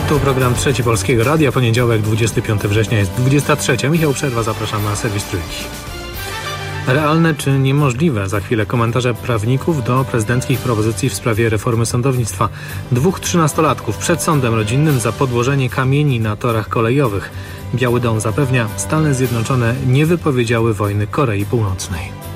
Tu program Trzeci Polskiego Radia, poniedziałek 25 września jest 23. Michał Przerwa, zapraszam na serwis Trójki. Realne czy niemożliwe? Za chwilę komentarze prawników do prezydenckich propozycji w sprawie reformy sądownictwa. 2 trzynastolatków przed sądem rodzinnym za podłożenie kamieni na torach kolejowych. Biały Dom zapewnia, Stany Zjednoczone nie wypowiedziały wojny Korei Północnej.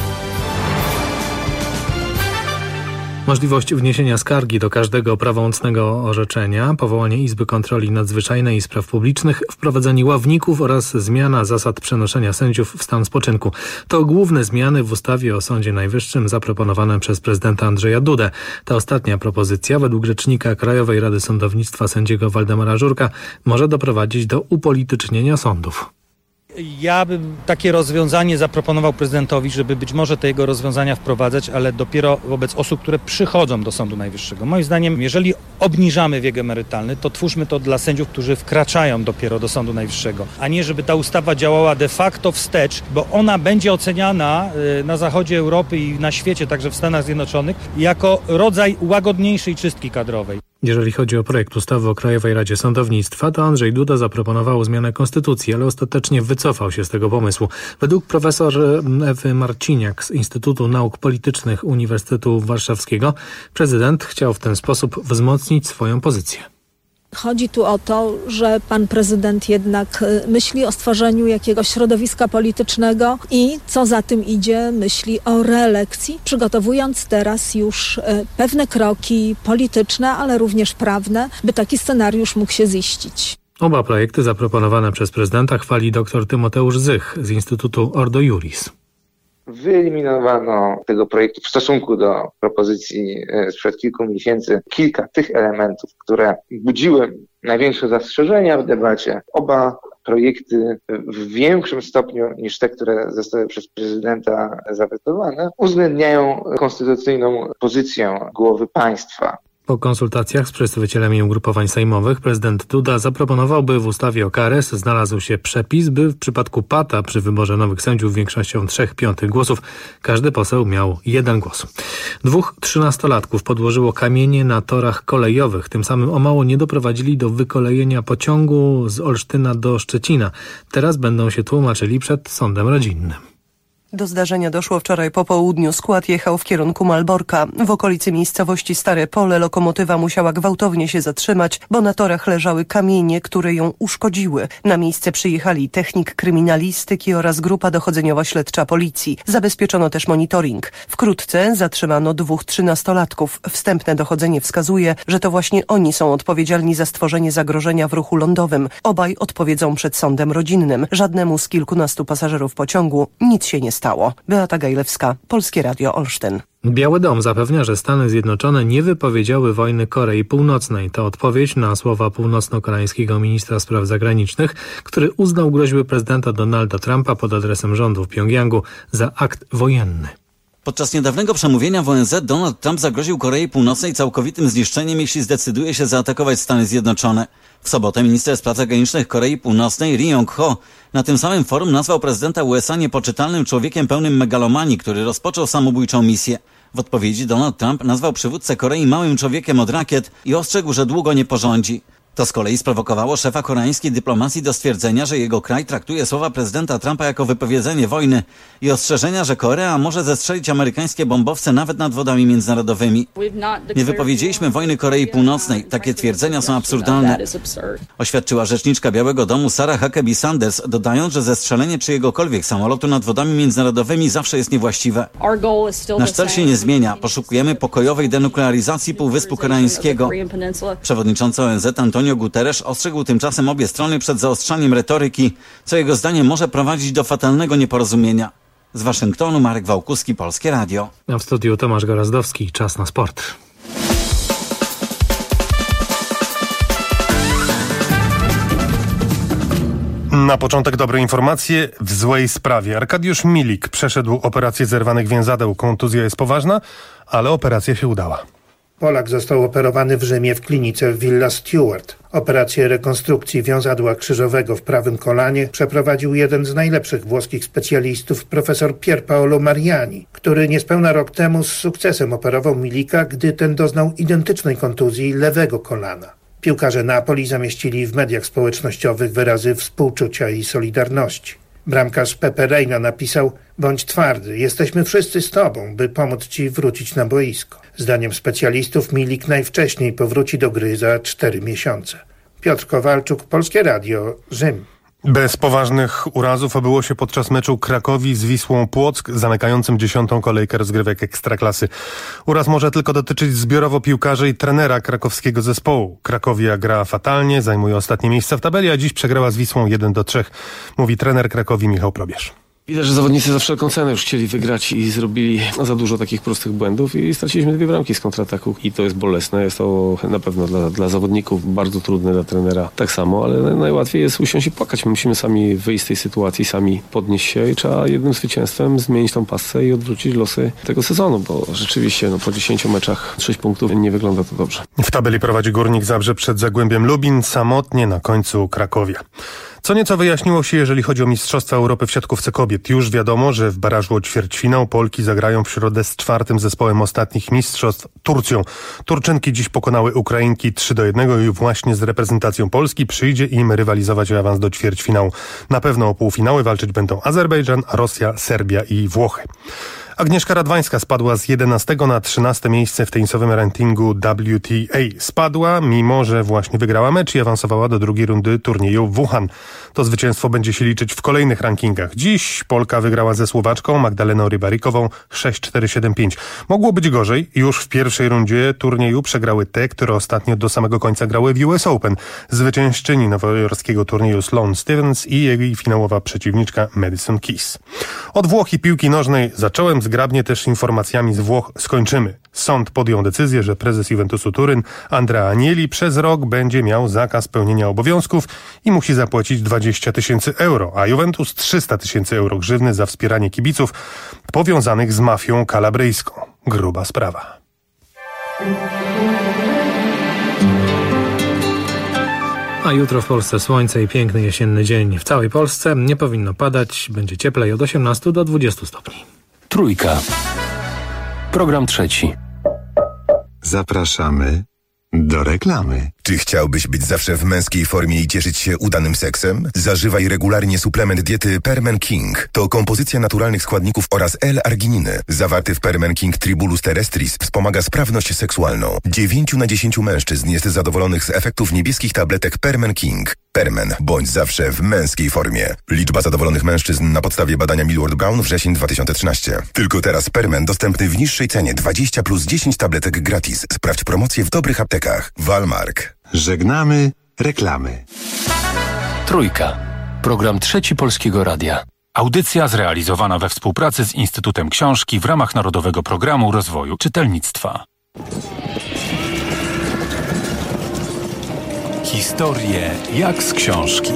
Możliwość wniesienia skargi do każdego prawomocnego orzeczenia, powołanie Izby Kontroli Nadzwyczajnej i Spraw Publicznych, wprowadzenie ławników oraz zmiana zasad przenoszenia sędziów w stan spoczynku. To główne zmiany w ustawie o Sądzie Najwyższym zaproponowane przez prezydenta Andrzeja Dudę. Ta ostatnia propozycja, według rzecznika Krajowej Rady Sądownictwa sędziego Waldemara Żurka, może doprowadzić do upolitycznienia sądów. Ja bym takie rozwiązanie zaproponował prezydentowi, żeby być może te jego rozwiązania wprowadzać, ale dopiero wobec osób, które przychodzą do Sądu Najwyższego. Moim zdaniem, jeżeli obniżamy wiek emerytalny, to twórzmy to dla sędziów, którzy wkraczają dopiero do Sądu Najwyższego, a nie żeby ta ustawa działała de facto wstecz, bo ona będzie oceniana na zachodzie Europy i na świecie, także w Stanach Zjednoczonych, jako rodzaj łagodniejszej czystki kadrowej. Jeżeli chodzi o projekt ustawy o Krajowej Radzie Sądownictwa, to Andrzej Duda zaproponował zmianę konstytucji, ale ostatecznie wycofał się z tego pomysłu. Według profesor Ewy Marciniak z Instytutu Nauk Politycznych Uniwersytetu Warszawskiego prezydent chciał w ten sposób wzmocnić swoją pozycję. Chodzi tu o to, że pan prezydent jednak myśli o stworzeniu jakiegoś środowiska politycznego i co za tym idzie, myśli o reelekcji, przygotowując teraz już pewne kroki polityczne, ale również prawne, by taki scenariusz mógł się ziścić. Oba projekty zaproponowane przez prezydenta chwali dr Tymoteusz Zych z Instytutu Ordo Iuris. Wyeliminowano tego projektu w stosunku do propozycji sprzed kilku miesięcy kilka tych elementów, które budziły największe zastrzeżenia w debacie. Oba projekty w większym stopniu niż te, które zostały przez prezydenta zawetowane, uwzględniają konstytucyjną pozycję głowy państwa. Po konsultacjach z przedstawicielami ugrupowań sejmowych prezydent Duda zaproponował, by w ustawie o KRS znalazł się przepis, by w przypadku pata przy wyborze nowych sędziów większością 3/5 głosów każdy poseł miał 1 głos. 2 trzynastolatków podłożyło kamienie na torach kolejowych. Tym samym o mało nie doprowadzili do wykolejenia pociągu z Olsztyna do Szczecina. Teraz będą się tłumaczyli przed sądem rodzinnym. Do zdarzenia doszło wczoraj po południu. Skład jechał w kierunku Malborka. W okolicy miejscowości Stare Pole lokomotywa musiała gwałtownie się zatrzymać, bo na torach leżały kamienie, które ją uszkodziły. Na miejsce przyjechali technik kryminalistyki oraz grupa dochodzeniowa śledcza policji. Zabezpieczono też monitoring. Wkrótce zatrzymano 2 trzynastolatków. Wstępne dochodzenie wskazuje, że to właśnie oni są odpowiedzialni za stworzenie zagrożenia w ruchu lądowym. Obaj odpowiedzą przed sądem rodzinnym. Żadnemu z kilkunastu pasażerów pociągu nic się nie stało. Beata Gajlewska, Polskie Radio Olsztyn. Biały Dom zapewnia, że Stany Zjednoczone nie wypowiedziały wojny Korei Północnej. To odpowiedź na słowa północno-koreańskiego ministra spraw zagranicznych, który uznał groźby prezydenta Donalda Trumpa pod adresem rządu w Pjongjangu za akt wojenny. Podczas niedawnego przemówienia w ONZ Donald Trump zagroził Korei Północnej całkowitym zniszczeniem, jeśli zdecyduje się zaatakować Stany Zjednoczone. W sobotę minister spraw zagranicznych Korei Północnej Ri Yong-ho na tym samym forum nazwał prezydenta USA niepoczytalnym człowiekiem pełnym megalomanii, który rozpoczął samobójczą misję. W odpowiedzi Donald Trump nazwał przywódcę Korei małym człowiekiem od rakiet i ostrzegł, że długo nie porządzi. To z kolei sprowokowało szefa koreańskiej dyplomacji do stwierdzenia, że jego kraj traktuje słowa prezydenta Trumpa jako wypowiedzenie wojny i ostrzeżenia, że Korea może zestrzelić amerykańskie bombowce nawet nad wodami międzynarodowymi. Nie wypowiedzieliśmy wojny Korei Północnej. Takie twierdzenia są absurdalne, oświadczyła rzeczniczka Białego Domu Sarah Huckabee Sanders, dodając, że zestrzelenie czyjegokolwiek samolotu nad wodami międzynarodowymi zawsze jest niewłaściwe. Nasz cel się nie zmienia. Poszukujemy pokojowej denuklearyzacji Półwyspu Koreańskiego. Przewodniczący ONZ Antonio Guterres ostrzegł tymczasem obie strony przed zaostrzaniem retoryki, co jego zdaniem może prowadzić do fatalnego nieporozumienia. Z Waszyngtonu Marek Wałkuski, Polskie Radio. A w studiu Tomasz Gorazdowski. Czas na sport. Na początek dobre informacje w złej sprawie. Arkadiusz Milik przeszedł operację zerwanych więzadeł. Kontuzja jest poważna, ale operacja się udała. Polak został operowany w Rzymie w klinice w Villa Stewart. Operację rekonstrukcji wiązadła krzyżowego w prawym kolanie przeprowadził jeden z najlepszych włoskich specjalistów, profesor Pier Paolo Mariani, który niespełna rok temu z sukcesem operował Milika, gdy ten doznał identycznej kontuzji lewego kolana. Piłkarze Napoli zamieścili w mediach społecznościowych wyrazy współczucia i solidarności. Bramkarz Pepe Reina napisał: bądź twardy, jesteśmy wszyscy z tobą, by pomóc ci wrócić na boisko. Zdaniem specjalistów Milik najwcześniej powróci do gry za 4 miesiące. Piotr Kowalczuk, Polskie Radio, Rzym. Bez poważnych urazów obyło się podczas meczu Krakowi z Wisłą Płock, zamykającym 10. kolejkę rozgrywek Ekstraklasy. Uraz może tylko dotyczyć zbiorowo piłkarzy i trenera krakowskiego zespołu. Krakowia gra fatalnie, zajmuje ostatnie miejsce w tabeli, a dziś przegrała z Wisłą 1-3, mówi trener Krakowi Michał Probierz. Widać, że zawodnicy za wszelką cenę już chcieli wygrać i zrobili za dużo takich prostych błędów i straciliśmy 2 bramki z kontrataku i to jest bolesne. Jest to na pewno dla zawodników bardzo trudne, dla trenera tak samo, ale najłatwiej jest usiąść i płakać. My musimy sami wyjść z tej sytuacji, sami podnieść się i trzeba jednym zwycięstwem zmienić tą pasę i odwrócić losy tego sezonu, bo rzeczywiście po 10 meczach 6 punktów nie wygląda to dobrze. W tabeli prowadzi Górnik Zabrze przed Zagłębiem Lubin, samotnie na końcu Krakowia. Co nieco wyjaśniło się, jeżeli chodzi o Mistrzostwa Europy w siatkówce kobiet. Już wiadomo, że w barażu o ćwierćfinał Polki zagrają w środę z 4. zespołem ostatnich mistrzostw, Turcją. Turczynki dziś pokonały Ukrainki 3-1 i właśnie z reprezentacją Polski przyjdzie im rywalizować o awans do ćwierćfinału. Na pewno o półfinały walczyć będą Azerbejdżan, Rosja, Serbia i Włochy. Agnieszka Radwańska spadła z 11 na 13 miejsce w tenisowym rankingu WTA. Spadła, mimo że właśnie wygrała mecz i awansowała do drugiej rundy turnieju w Wuhan. To zwycięstwo będzie się liczyć w kolejnych rankingach. Dziś Polka wygrała ze Słowaczką Magdaleną Rybarikową 6-4-7-5. Mogło być gorzej. Już w pierwszej rundzie turnieju przegrały te, które ostatnio do samego końca grały w US Open. Zwyciężczyni nowojorskiego turnieju Sloane Stephens i jej finałowa przeciwniczka Madison Keys. Od Włoch i piłki nożnej zacząłem, zgrabnie też informacjami z Włoch skończymy. Sąd podjął decyzję, że prezes Juventusu Turyn Andrea Agnelli przez rok będzie miał zakaz pełnienia obowiązków i musi zapłacić 20 000 euro, a Juventus 300 000 euro grzywny za wspieranie kibiców powiązanych z mafią kalabryjską. Gruba sprawa. A jutro w Polsce słońce i piękny jesienny dzień. W całej Polsce nie powinno padać, będzie cieplej od 18 do 20 stopni. Trójka. Program trzeci. Zapraszamy do reklamy. Czy chciałbyś być zawsze w męskiej formie i cieszyć się udanym seksem? Zażywaj regularnie suplement diety Permen King. To kompozycja naturalnych składników oraz L-argininy. Zawarty w Permen King Tribulus terrestris wspomaga sprawność seksualną. 9 na 10 mężczyzn jest zadowolonych z efektów niebieskich tabletek Permen King. Permen. Bądź zawsze w męskiej formie. Liczba zadowolonych mężczyzn na podstawie badania Millward Brown wrzesień 2013. Tylko teraz Permen dostępny w niższej cenie 20 plus 10 tabletek gratis. Sprawdź promocję w dobrych aptekach. Walmark. Żegnamy reklamy. Trójka. Program trzeci Polskiego Radia. Audycja zrealizowana we współpracy z Instytutem Książki w ramach Narodowego Programu Rozwoju Czytelnictwa. Historie jak z książki.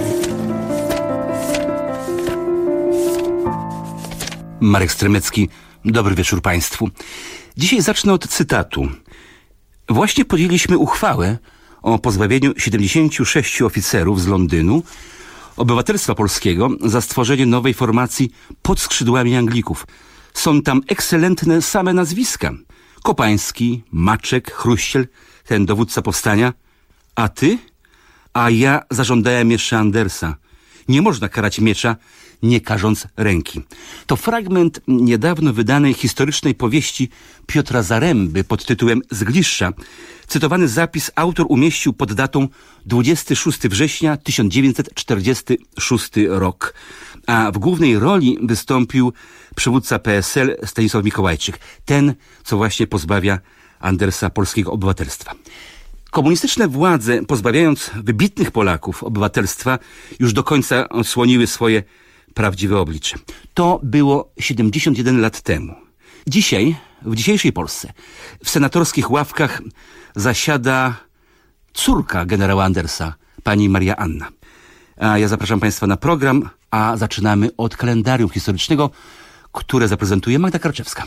Marek Stremecki, dobry wieczór Państwu. Dzisiaj zacznę od cytatu. Właśnie podjęliśmy uchwałę o pozbawieniu 76 oficerów z Londynu obywatelstwa polskiego za stworzenie nowej formacji pod skrzydłami Anglików. Są tam ekscelentne same nazwiska. Kopański, Maczek, Chruściel, ten dowódca powstania. A ty? A ja zażądałem jeszcze Andersa. Nie można karać miecza, nie karząc ręki. To fragment niedawno wydanej historycznej powieści Piotra Zaręby pod tytułem Zgliszcza. Cytowany zapis autor umieścił pod datą 26 września 1946 rok. A w głównej roli wystąpił przywódca PSL Stanisław Mikołajczyk. Ten, co właśnie pozbawia Andersa polskiego obywatelstwa. Komunistyczne władze, pozbawiając wybitnych Polaków obywatelstwa, już do końca odsłoniły swoje prawdziwe oblicze. To było 71 lat temu. Dzisiaj, w dzisiejszej Polsce, w senatorskich ławkach zasiada córka generała Andersa, pani Maria Anna. A ja zapraszam Państwa na program, a zaczynamy od kalendarium historycznego, które zaprezentuje Magda Karczewska.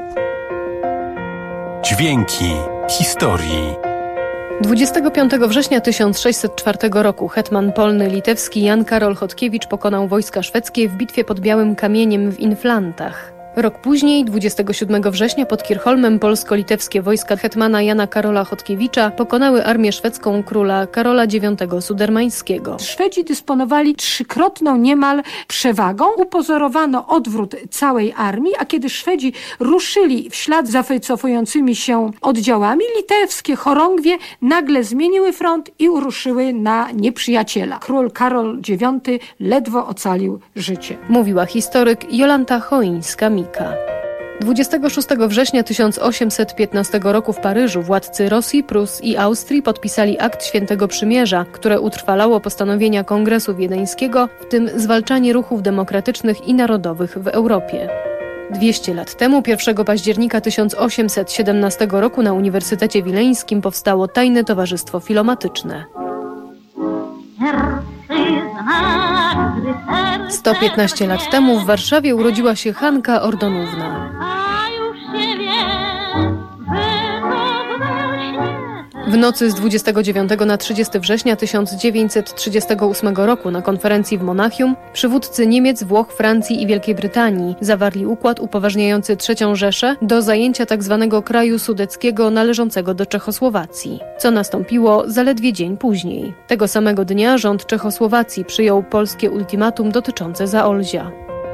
Dźwięki historii. 25 września 1604 roku hetman polny litewski Jan Karol Chodkiewicz pokonał wojska szwedzkie w bitwie pod Białym Kamieniem w Inflantach. Rok później, 27 września pod Kirchholmem polsko-litewskie wojska hetmana Jana Karola Chodkiewicza pokonały armię szwedzką króla Karola IX Sudermańskiego. Szwedzi dysponowali trzykrotną niemal przewagą. Upozorowano odwrót całej armii, a kiedy Szwedzi ruszyli w ślad za wycofującymi się oddziałami, litewskie chorągwie nagle zmieniły front i ruszyły na nieprzyjaciela. Król Karol IX ledwo ocalił życie. Mówiła historyk Jolanta Choińska-Mika. 26 września 1815 roku w Paryżu władcy Rosji, Prus i Austrii podpisali akt Świętego Przymierza, które utrwalało postanowienia Kongresu Wiedeńskiego, w tym zwalczanie ruchów demokratycznych i narodowych w Europie. 200 lat temu, 1 października 1817 roku na Uniwersytecie Wileńskim powstało Tajne Towarzystwo Filomatyczne. 115 lat temu w Warszawie urodziła się Hanka Ordonówna. W nocy z 29 na 30 września 1938 roku na konferencji w Monachium przywódcy Niemiec, Włoch, Francji i Wielkiej Brytanii zawarli układ upoważniający III Rzeszę do zajęcia tzw. kraju sudeckiego należącego do Czechosłowacji, co nastąpiło zaledwie dzień później. Tego samego dnia rząd Czechosłowacji przyjął polskie ultimatum dotyczące Zaolzia.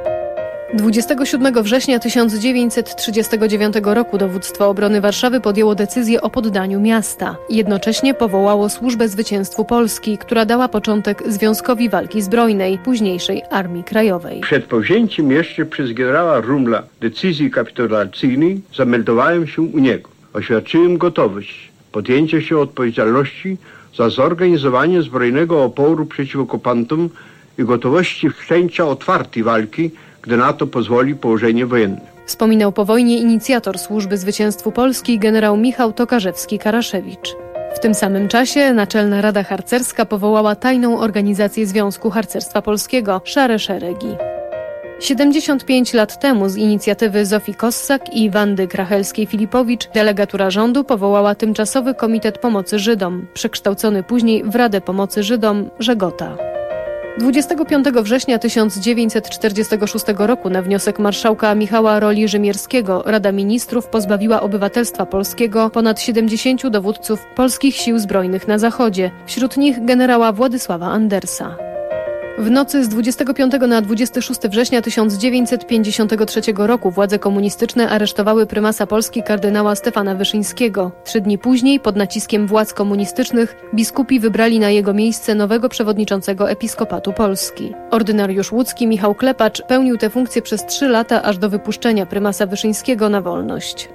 27 września 1939 roku Dowództwo Obrony Warszawy podjęło decyzję o poddaniu miasta. Jednocześnie powołało Służbę Zwycięstwu Polski, która dała początek Związkowi Walki Zbrojnej, późniejszej Armii Krajowej. Przed powzięciem jeszcze przez generała Rumla decyzji kapitulacyjnej zameldowałem się u niego. Oświadczyłem gotowość podjęcia się odpowiedzialności za zorganizowanie zbrojnego oporu przeciw okupantom i gotowości wszczęcia otwartej walki, gdy na to pozwoli położenie wojenne. Wspominał po wojnie inicjator Służby Zwycięstwu Polski generał Michał Tokarzewski-Karaszewicz. W tym samym czasie Naczelna Rada Harcerska powołała tajną organizację Związku Harcerstwa Polskiego Szare Szeregi. 75 lat temu z inicjatywy Zofii Kossak i Wandy Krachelskiej-Filipowicz delegatura rządu powołała Tymczasowy Komitet Pomocy Żydom, przekształcony później w Radę Pomocy Żydom Żegota. 25 września 1946 roku na wniosek marszałka Michała Roli-Rzymierskiego Rada Ministrów pozbawiła obywatelstwa polskiego ponad 70 dowódców polskich sił zbrojnych na Zachodzie, wśród nich generała Władysława Andersa. W nocy z 25 na 26 września 1953 roku władze komunistyczne aresztowały prymasa Polski kardynała Stefana Wyszyńskiego. 3 dni później, pod naciskiem władz komunistycznych, biskupi wybrali na jego miejsce nowego przewodniczącego Episkopatu Polski. Ordynariusz łódzki Michał Klepacz pełnił tę funkcję przez 3 lata, aż do wypuszczenia prymasa Wyszyńskiego na wolność.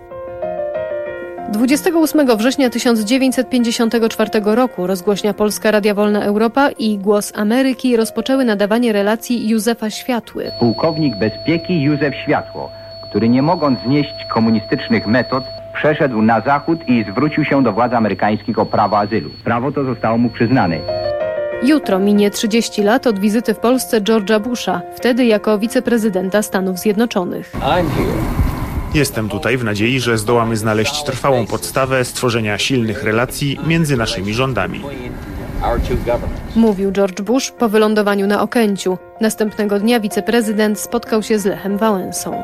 28 września 1954 roku rozgłośnia Polska Radia Wolna Europa i Głos Ameryki rozpoczęły nadawanie relacji Józefa Światły. Pułkownik bezpieki Józef Światło, który nie mogąc znieść komunistycznych metod, przeszedł na zachód i zwrócił się do władz amerykańskich o prawo azylu. Prawo to zostało mu przyznane. Jutro minie 30 lat od wizyty w Polsce George'a Busha, wtedy jako wiceprezydenta Stanów Zjednoczonych. Jestem tutaj w nadziei, że zdołamy znaleźć trwałą podstawę stworzenia silnych relacji między naszymi rządami. Mówił George Bush po wylądowaniu na Okęciu. Następnego dnia wiceprezydent spotkał się z Lechem Wałęsą.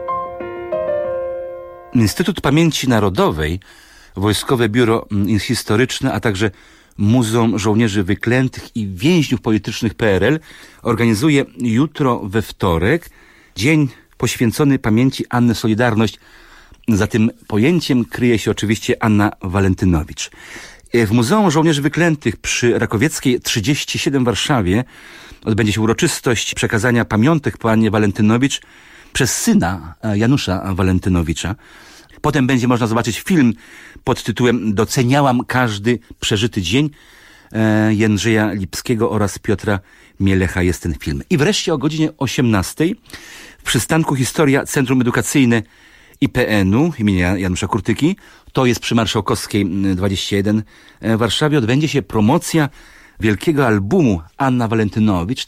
Instytut Pamięci Narodowej, Wojskowe Biuro Historyczne, a także Muzeum Żołnierzy Wyklętych i Więźniów Politycznych PRL organizuje jutro we wtorek dzień poświęcony pamięci Anny Solidarność. Za tym pojęciem kryje się oczywiście Anna Walentynowicz. W Muzeum Żołnierzy Wyklętych przy Rakowieckiej 37 w Warszawie odbędzie się uroczystość przekazania pamiątek po Annie Walentynowicz przez syna Janusza Walentynowicza. Potem będzie można zobaczyć film pod tytułem Doceniałam każdy przeżyty dzień Jędrzeja Lipskiego oraz Piotra Mielecha jest ten film. I wreszcie o godzinie 18 w przystanku Historia Centrum Edukacyjne IPN-u imienia Janusza Kurtyki, to jest przy Marszałkowskiej 21 w Warszawie, odbędzie się promocja wielkiego albumu Anna Walentynowicz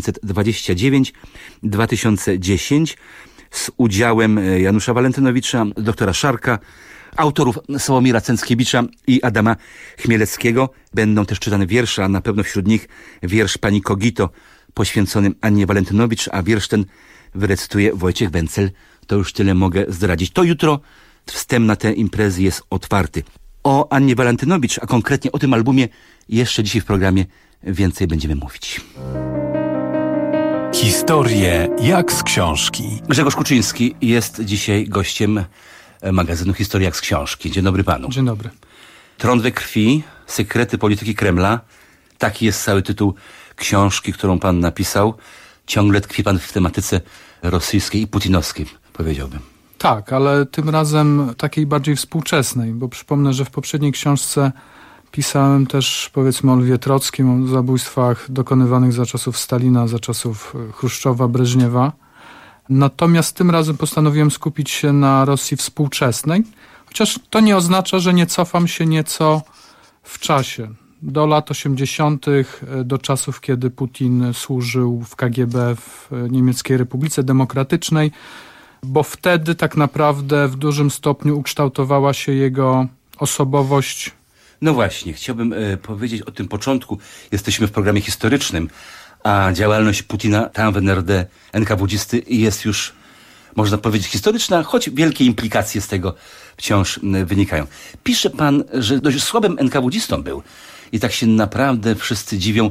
1929-2010 z udziałem Janusza Walentynowicza, doktora Szarka, autorów Sławomira Cęckiewicza i Adama Chmieleckiego. Będą też czytane wiersze, a na pewno wśród nich wiersz pani Kogito poświęcony Annie Walentynowicz, a wiersz ten wyrecytuje Wojciech Wencel To już tyle mogę zdradzić. To jutro wstęp na te imprezy jest otwarty. O Annie Walentynowicz, a konkretnie o tym albumie jeszcze dzisiaj w programie więcej będziemy mówić. Historie jak z książki. Grzegorz Kuczyński jest dzisiaj gościem magazynu Historia jak z książki. Dzień dobry panu. Dzień dobry. Tron we krwi, sekrety polityki Kremla. Taki jest cały tytuł książki, którą pan napisał. Ciągle tkwi pan w tematyce rosyjskiej i putinowskiej, powiedziałbym. Tak, ale tym razem takiej bardziej współczesnej, bo przypomnę, że w poprzedniej książce pisałem też, powiedzmy, o Lwie Trockim, o zabójstwach dokonywanych za czasów Stalina, za czasów Chruszczowa, Breżniewa. Natomiast tym razem postanowiłem skupić się na Rosji współczesnej, chociaż to nie oznacza, że nie cofam się nieco w czasie. Do lat 80., do czasów, kiedy Putin służył w KGB w Niemieckiej Republice Demokratycznej, bo wtedy tak naprawdę w dużym stopniu ukształtowała się jego osobowość. No właśnie, chciałbym powiedzieć o tym początku. Jesteśmy w programie historycznym, a działalność Putina tam w NRD, NKWD-sty jest już, można powiedzieć, historyczna, choć wielkie implikacje z tego wciąż wynikają. Pisze pan, że dość słabym NKWD-stą był i tak się naprawdę wszyscy dziwią,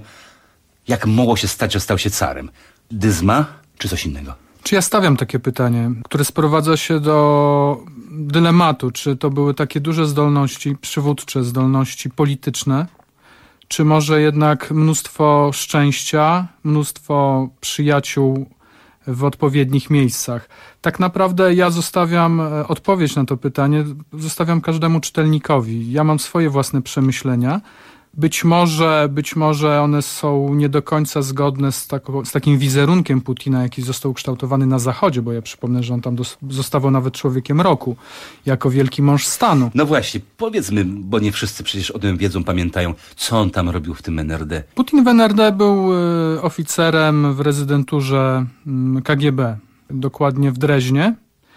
jak mogło się stać, że stał się carem. Dyzma czy coś innego? Czy ja stawiam takie pytanie, które sprowadza się do dylematu, czy to były takie duże zdolności przywódcze, zdolności polityczne, czy może jednak mnóstwo szczęścia, mnóstwo przyjaciół w odpowiednich miejscach. Tak naprawdę ja zostawiam odpowiedź na to pytanie, zostawiam każdemu czytelnikowi. Ja mam swoje własne przemyślenia. Być może one są nie do końca zgodne z takim wizerunkiem Putina, jaki został ukształtowany na Zachodzie, bo ja przypomnę, że on tam zostawał nawet człowiekiem roku, jako wielki mąż stanu. No właśnie, powiedzmy, bo nie wszyscy przecież o tym wiedzą, pamiętają, co on tam robił w tym NRD. Putin w NRD był oficerem w rezydenturze KGB, dokładnie w Dreźnie,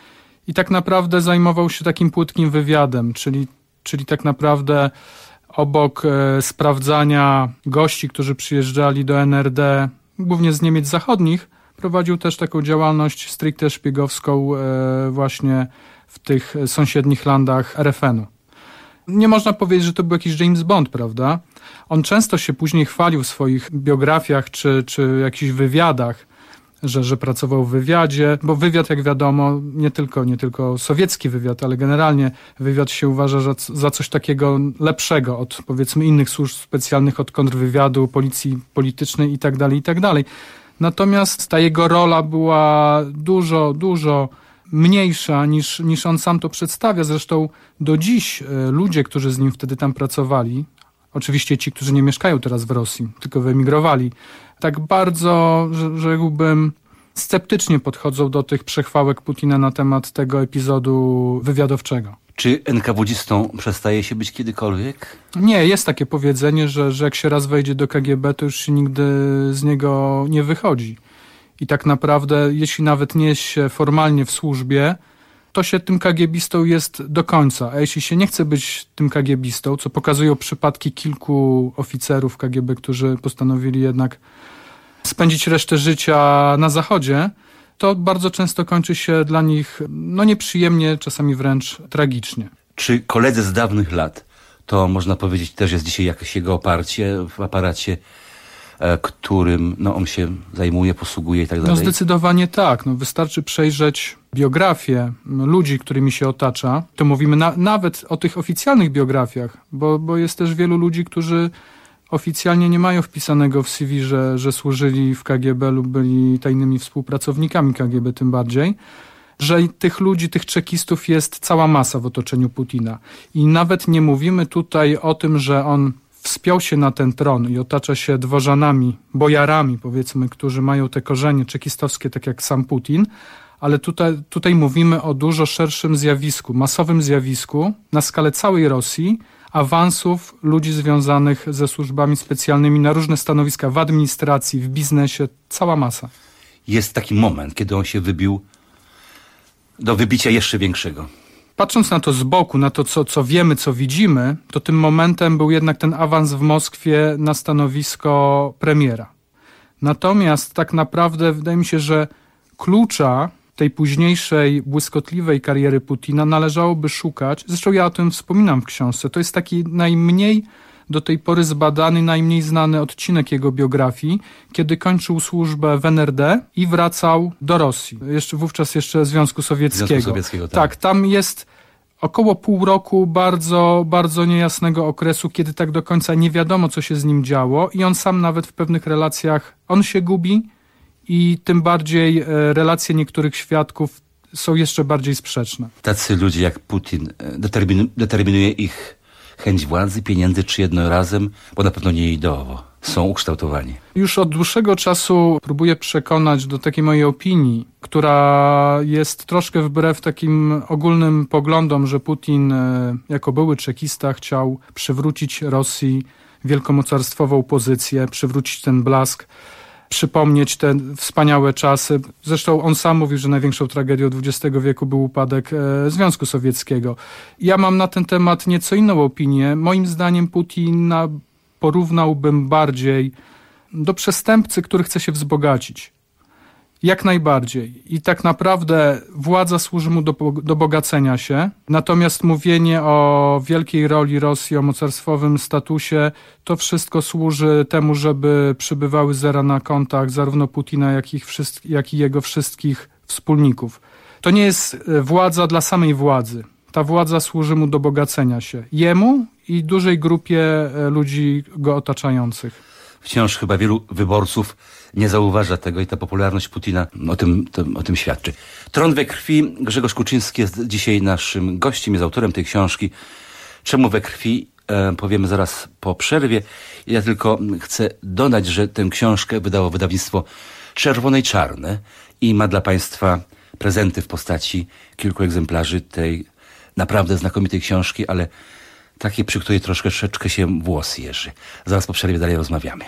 i tak naprawdę zajmował się takim płytkim wywiadem, czyli tak naprawdę obok sprawdzania gości, którzy przyjeżdżali do NRD, głównie z Niemiec zachodnich, prowadził też taką działalność stricte szpiegowską właśnie w tych sąsiednich landach RFN-u. Nie można powiedzieć, że to był jakiś James Bond, prawda? On często się później chwalił w swoich biografiach czy jakichś wywiadach, że pracował w wywiadzie, bo wywiad, jak wiadomo, nie tylko sowiecki wywiad, ale generalnie wywiad się uważa za coś takiego lepszego od, powiedzmy, innych służb specjalnych, od kontrwywiadu, policji politycznej itd. Natomiast ta jego rola była dużo mniejsza niż on sam to przedstawia. Zresztą do dziś ludzie, którzy z nim wtedy tam pracowali, oczywiście ci, którzy nie mieszkają teraz w Rosji, tylko wyemigrowali, tak bardzo, rzekłbym, sceptycznie podchodzą do tych przechwałek Putina na temat tego epizodu wywiadowczego. Czy NKWD-stą przestaje się być kiedykolwiek? Nie, jest takie powiedzenie, że jak się raz wejdzie do KGB, to już się nigdy z niego nie wychodzi. I tak naprawdę, jeśli nawet nie jest się formalnie w służbie, to się tym KGB-stą jest do końca. A jeśli się nie chce być tym KGB-stą, co pokazują przypadki kilku oficerów KGB, którzy postanowili jednak spędzić resztę życia na Zachodzie, to bardzo często kończy się dla nich nieprzyjemnie, czasami wręcz tragicznie. Czy koledzy z dawnych lat, to można powiedzieć też jest dzisiaj jakieś jego oparcie w aparacie, którym on się zajmuje, posługuje i tak dalej? Zdecydowanie tak. Wystarczy przejrzeć biografię ludzi, którymi się otacza. To mówimy nawet o tych oficjalnych biografiach, bo jest też wielu ludzi, którzy oficjalnie nie mają wpisanego w CV, że służyli w KGB lub byli tajnymi współpracownikami KGB tym bardziej, że tych ludzi, tych czekistów jest cała masa w otoczeniu Putina. I nawet nie mówimy tutaj o tym, że on wspiął się na ten tron i otacza się dworzanami, bojarami, powiedzmy, którzy mają te korzenie czekistowskie, tak jak sam Putin, ale tutaj mówimy o dużo szerszym zjawisku, masowym zjawisku na skalę całej Rosji, awansów ludzi związanych ze służbami specjalnymi na różne stanowiska w administracji, w biznesie, cała masa. Jest taki moment, kiedy on się wybił do wybicia jeszcze większego. Patrząc na to z boku, na to, co wiemy, co widzimy, to tym momentem był jednak ten awans w Moskwie na stanowisko premiera. Natomiast tak naprawdę wydaje mi się, że klucza tej późniejszej, błyskotliwej kariery Putina należałoby szukać, zresztą ja o tym wspominam w książce, to jest taki najmniej do tej pory zbadany, najmniej znany odcinek jego biografii, kiedy kończył służbę w NRD i wracał do Rosji. Wówczas jeszcze Związku Sowieckiego. Tak, tam jest około pół roku bardzo, bardzo niejasnego okresu, kiedy tak do końca nie wiadomo, co się z nim działo i on sam nawet w pewnych relacjach, on się gubi i tym bardziej relacje niektórych świadków są jeszcze bardziej sprzeczne. Tacy ludzie jak Putin determinuje ich chęć władzy, pieniędzy czy jednorazem, bo na pewno nie ideowo są ukształtowani. Już od dłuższego czasu próbuję przekonać do takiej mojej opinii, która jest troszkę wbrew takim ogólnym poglądom, że Putin jako były czekista chciał przywrócić Rosji wielkomocarstwową pozycję, przywrócić ten blask, przypomnieć te wspaniałe czasy. Zresztą on sam mówił, że największą tragedią XX wieku był upadek Związku Sowieckiego. Ja mam na ten temat nieco inną opinię. Moim zdaniem Putina porównałbym bardziej do przestępcy, który chce się wzbogacić. Jak najbardziej. I tak naprawdę władza służy mu do bogacenia się. Natomiast mówienie o wielkiej roli Rosji, o mocarstwowym statusie, to wszystko służy temu, żeby przybywały zera na kontach zarówno Putina, jak i jego wszystkich wspólników. To nie jest władza dla samej władzy. Ta władza służy mu do bogacenia się. Jemu i dużej grupie ludzi go otaczających. Wciąż chyba wielu wyborców nie zauważa tego i ta popularność Putina o tym świadczy. Tron we krwi. Grzegorz Kuczyński jest dzisiaj naszym gościem, jest autorem tej książki. Czemu we krwi? Powiemy zaraz po przerwie. Ja tylko chcę dodać, że tę książkę wydało wydawnictwo Czerwone i Czarne i ma dla Państwa prezenty w postaci kilku egzemplarzy tej naprawdę znakomitej książki, ale takiej, przy której troszeczkę się włos jeży. Zaraz po przerwie dalej rozmawiamy.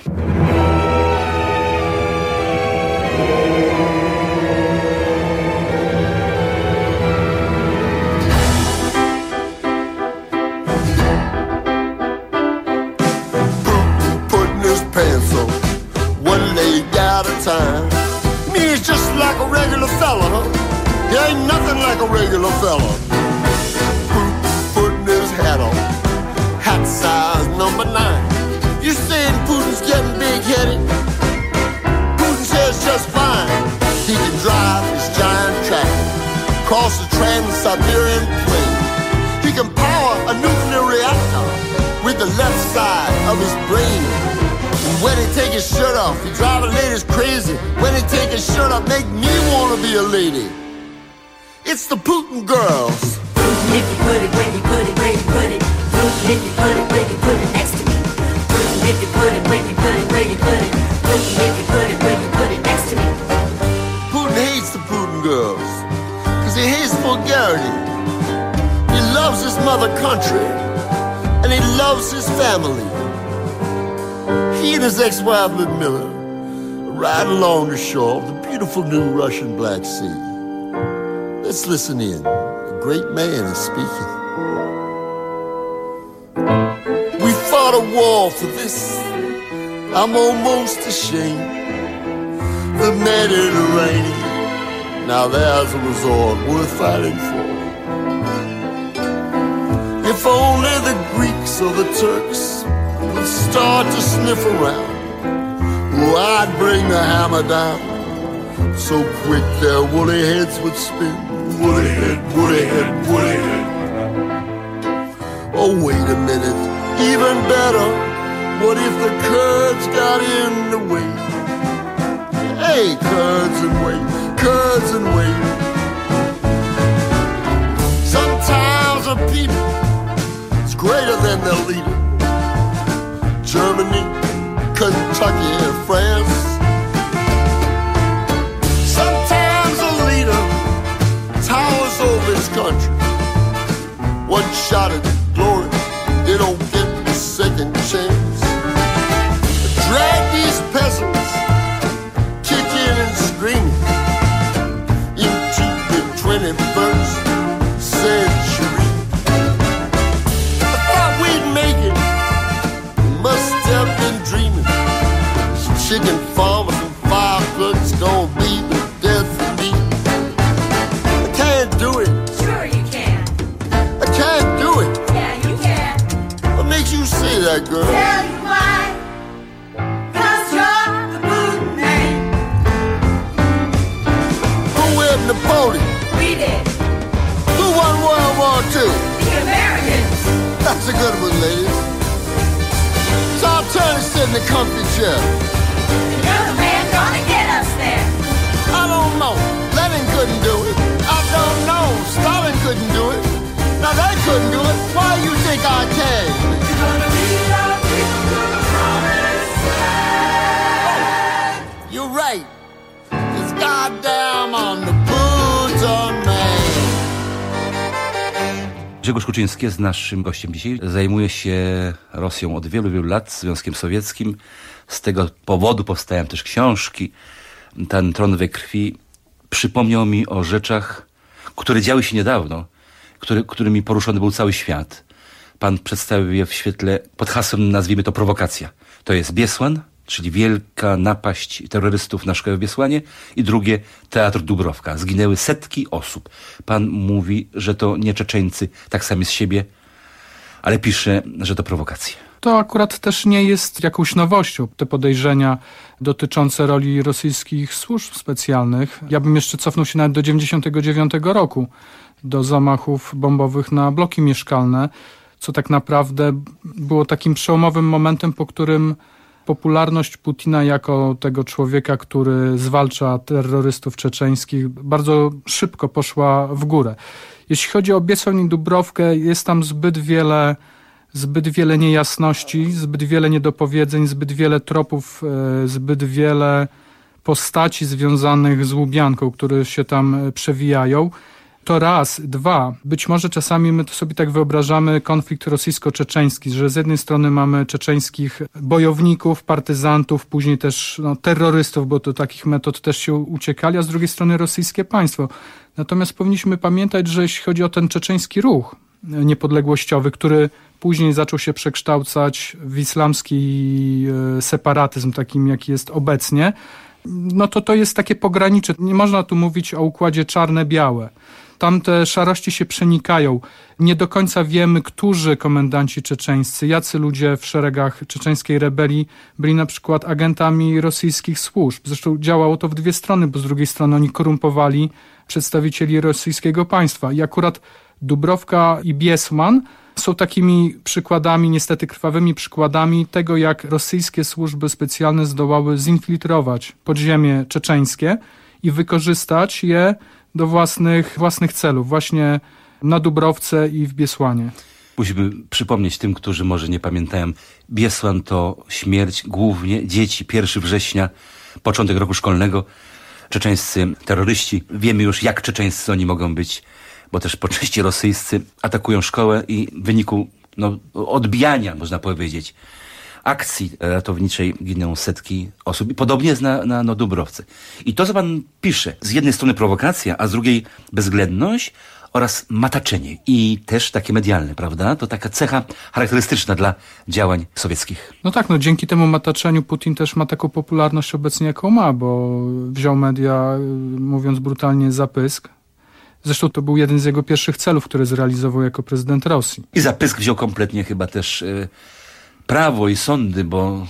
Putting his pants on, one leg at a time. Me is just like a regular fella, huh? He ain't nothing like a regular fella. Putting his hat on, hat size number 9. You saying Putin's getting big-headed? Putin says just fine. He can drive his giant tractor across the Trans-Siberian plain. He can power a nuclear reactor with the left side of his brain. And when he take his shirt off, he drive the ladies crazy. When he take his shirt off, make me wanna be a lady. It's the Putin girls. Putin if you put it, when you put it, where you put it. Putin if you put it, when you put it next to me. Putin if you put it, when you put it, where you put it. Putin if you put it, when you put it next to me. Putin hates the Putin girls, cause he hates vulgarity. He loves his mother country, and he loves his family. He and his ex-wife Ludmilla ride along the shore of the beautiful new Russian Black Sea. Let's listen in. A great man is speaking. We fought a war for this. I'm almost ashamed. The Mediterranean. Now there's a resort worth fighting for. If only the Greeks or the Turks would start to sniff around, oh, I'd bring the hammer down. So quick their woolly heads would spin. Woolly head, woolly head, woolly head. Oh, wait a minute, even better. What if the Kurds got in the way? Hey, Kurds and wait, Kurds and wait. Sometimes a people is greater than their leader. Germany, Kentucky, and France. Sometimes a leader towers over his country. One shot at glory, they don't get a second chance. Drag these peasants, kicking and screaming, into the 21st century. I thought we'd make it, must have been dreaming. Chicken farmers and fire plugs gonna be the death of me. that, girl? Tell you why. 'Cause you're the Putin man. Who whipped Napoleon? We did. Who won World War II? The Americans. That's a good one, ladies. So I'll turn and sit in the comfy chair. You're the man gonna get us there. I don't know. Lenin couldn't do it. I don't know. Stalin couldn't do it. Now they couldn't do it. Why you think I can? You're gonna lead our people to the promised land. You're right. It's goddamn on the Buddha man. Grzegorz Kuczyński jest naszym gościem dzisiaj. Zajmuje się Rosją od wielu, wielu lat, Związkiem Sowieckim. Z tego powodu powstają też książki. Ten Tron we krwi przypomniał mi o rzeczach, które działy się niedawno, którymi poruszony był cały świat. Pan przedstawił je w świetle pod hasłem, nazwijmy to, prowokacja. To jest Biesłan, czyli wielka napaść terrorystów na szkołę w Biesłanie, i drugie, Teatr Dubrowka. Zginęły setki osób. Pan mówi, że to nie Czeczeńcy, tak sami z siebie, ale pisze, że to prowokacje. To akurat też nie jest jakąś nowością, te podejrzenia dotyczące roli rosyjskich służb specjalnych. Ja bym jeszcze cofnął się nawet do 1999 roku, do zamachów bombowych na bloki mieszkalne, co tak naprawdę było takim przełomowym momentem, po którym popularność Putina jako tego człowieka, który zwalcza terrorystów czeczeńskich, bardzo szybko poszła w górę. Jeśli chodzi o Biesłań i Dubrowkę, jest tam zbyt wiele niejasności, zbyt wiele niedopowiedzeń, zbyt wiele tropów, zbyt wiele postaci związanych z Łubianką, które się tam przewijają. To raz. Dwa, być może czasami my to sobie tak wyobrażamy konflikt rosyjsko-czeczeński, że z jednej strony mamy czeczeńskich bojowników, partyzantów, później też terrorystów, bo do takich metod też się uciekali, a z drugiej strony rosyjskie państwo. Natomiast powinniśmy pamiętać, że jeśli chodzi o ten czeczeński ruch niepodległościowy, który później zaczął się przekształcać w islamski separatyzm, takim jaki jest obecnie, no to jest takie pogranicze. Nie można tu mówić o układzie czarne-białe. Tam te szarości się przenikają. Nie do końca wiemy, którzy komendanci czeczeńscy, jacy ludzie w szeregach czeczeńskiej rebelii byli na przykład agentami rosyjskich służb. Zresztą działało to w dwie strony, bo z drugiej strony oni korumpowali przedstawicieli rosyjskiego państwa. I akurat Dubrowka i Biesman są takimi przykładami, niestety krwawymi przykładami tego, jak rosyjskie służby specjalne zdołały zinfiltrować podziemie czeczeńskie i wykorzystać je do własnych celów, właśnie na Dubrowce i w Biesłanie. Musimy przypomnieć tym, którzy może nie pamiętają. Biesłan to śmierć głównie dzieci. 1 września, początek roku szkolnego. Czeczeńscy terroryści, wiemy już, jak czeczeńscy oni mogą być, bo też po części rosyjscy atakują szkołę i w wyniku odbijania, można powiedzieć, akcji ratowniczej giną setki osób. I podobnie jest na Dubrowce. I to, co pan pisze, z jednej strony prowokacja, a z drugiej bezwzględność oraz mataczenie. I też takie medialne, prawda? To taka cecha charakterystyczna dla działań sowieckich. No tak, dzięki temu mataczeniu Putin też ma taką popularność obecnie, jaką ma, bo wziął media, mówiąc brutalnie, za pysk. Zresztą to był jeden z jego pierwszych celów, który zrealizował jako prezydent Rosji. I za pysk wziął kompletnie chyba też prawo i sądy, bo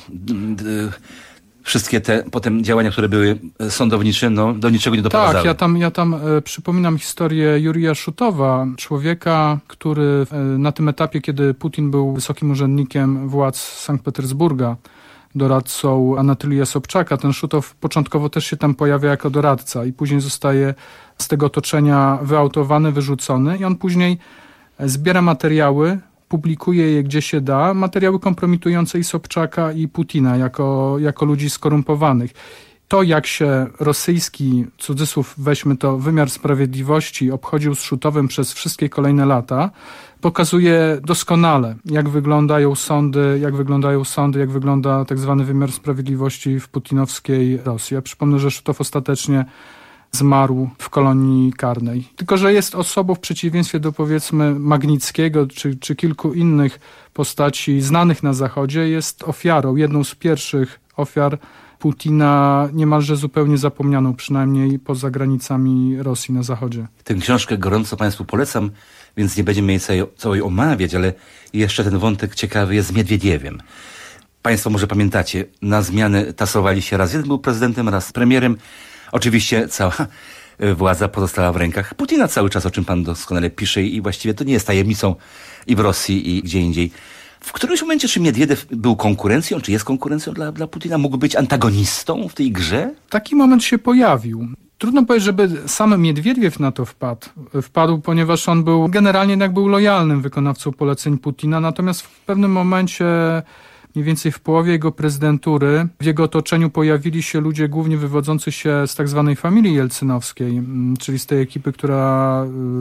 wszystkie te potem działania, które były sądownicze, do niczego nie doprowadzały. Tak, ja tam przypominam historię Jurija Szutowa, człowieka, który na tym etapie, kiedy Putin był wysokim urzędnikiem władz Sankt Petersburga, doradcą Anatolija Sobczaka, ten Szutow początkowo też się tam pojawia jako doradca i później zostaje z tego otoczenia wyautowany, wyrzucony i on później zbiera materiały, publikuje je gdzie się da, materiały kompromitujące i Sobczaka, i Putina jako ludzi skorumpowanych. To, jak się rosyjski, cudzysłów weźmy to, wymiar sprawiedliwości obchodził z Szutowem przez wszystkie kolejne lata, pokazuje doskonale, jak wyglądają sądy, jak wygląda tak zwany wymiar sprawiedliwości w putinowskiej Rosji. Ja przypomnę, że Szutow ostatecznie zmarł w kolonii karnej. Tylko że jest osobą w przeciwieństwie do, powiedzmy, Magnickiego czy kilku innych postaci znanych na Zachodzie, jest ofiarą, jedną z pierwszych ofiar Putina niemalże zupełnie zapomnianą, przynajmniej poza granicami Rosji na zachodzie. Tę książkę gorąco Państwu polecam, więc nie będziemy jej całej omawiać, ale jeszcze ten wątek ciekawy jest z Miedwiediewem. Państwo może pamiętacie, na zmianę tasowali się raz jeden był prezydentem, raz premierem. Oczywiście cała władza pozostała w rękach Putina cały czas, o czym pan doskonale pisze i właściwie to nie jest tajemnicą i w Rosji, i gdzie indziej. W którymś momencie, czy Miedwiediew był konkurencją, czy jest konkurencją dla Putina? Mógł być antagonistą w tej grze? Taki moment się pojawił. Trudno powiedzieć, żeby sam Miedwiediew na to wpadł, ponieważ on był generalnie jednak był lojalnym wykonawcą poleceń Putina, natomiast w pewnym momencie, mniej więcej w połowie jego prezydentury, w jego otoczeniu pojawili się ludzie głównie wywodzący się z tak zwanej familii jelcynowskiej, czyli z tej ekipy, która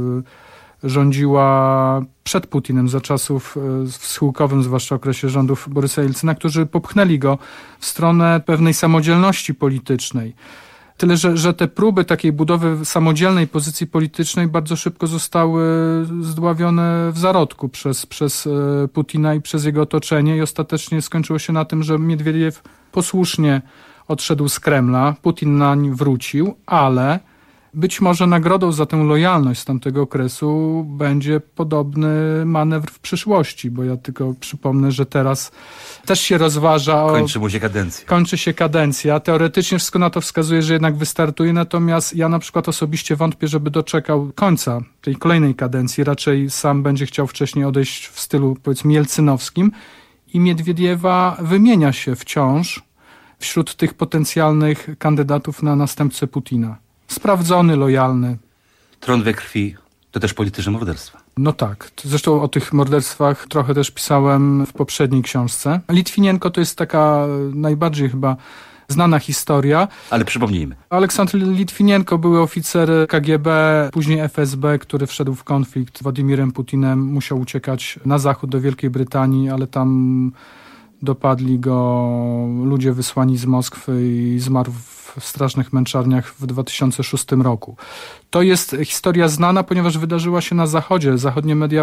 rządziła przed Putinem, za czasów w schyłkowym, zwłaszcza okresie rządów Borysa Jelcyna, którzy popchnęli go w stronę pewnej samodzielności politycznej. Tyle, że te próby takiej budowy samodzielnej pozycji politycznej bardzo szybko zostały zdławione w zarodku przez Putina i przez jego otoczenie i ostatecznie skończyło się na tym, że Miedwiediew posłusznie odszedł z Kremla, Putin nań wrócił, ale być może nagrodą za tę lojalność z tamtego okresu będzie podobny manewr w przyszłości, bo ja tylko przypomnę, że teraz też się rozważa Kończy się kadencja. Teoretycznie wszystko na to wskazuje, że jednak wystartuje, natomiast ja na przykład osobiście wątpię, żeby doczekał końca tej kolejnej kadencji. Raczej sam będzie chciał wcześniej odejść w stylu, powiedzmy, jelcynowskim i Miedwiediewa wymienia się wciąż wśród tych potencjalnych kandydatów na następcę Putina. Sprawdzony, lojalny. Tron we krwi to też polityczne morderstwa. No tak. Zresztą o tych morderstwach trochę też pisałem w poprzedniej książce. Litwinienko to jest taka najbardziej chyba znana historia. Ale przypomnijmy. Aleksandr Litwinienko, były oficer KGB, później FSB, który wszedł w konflikt z Władimirem Putinem. Musiał uciekać na zachód do Wielkiej Brytanii, ale tam dopadli go ludzie wysłani z Moskwy i zmarł w strasznych męczarniach w 2006 roku. To jest historia znana, ponieważ wydarzyła się na Zachodzie. Zachodnie media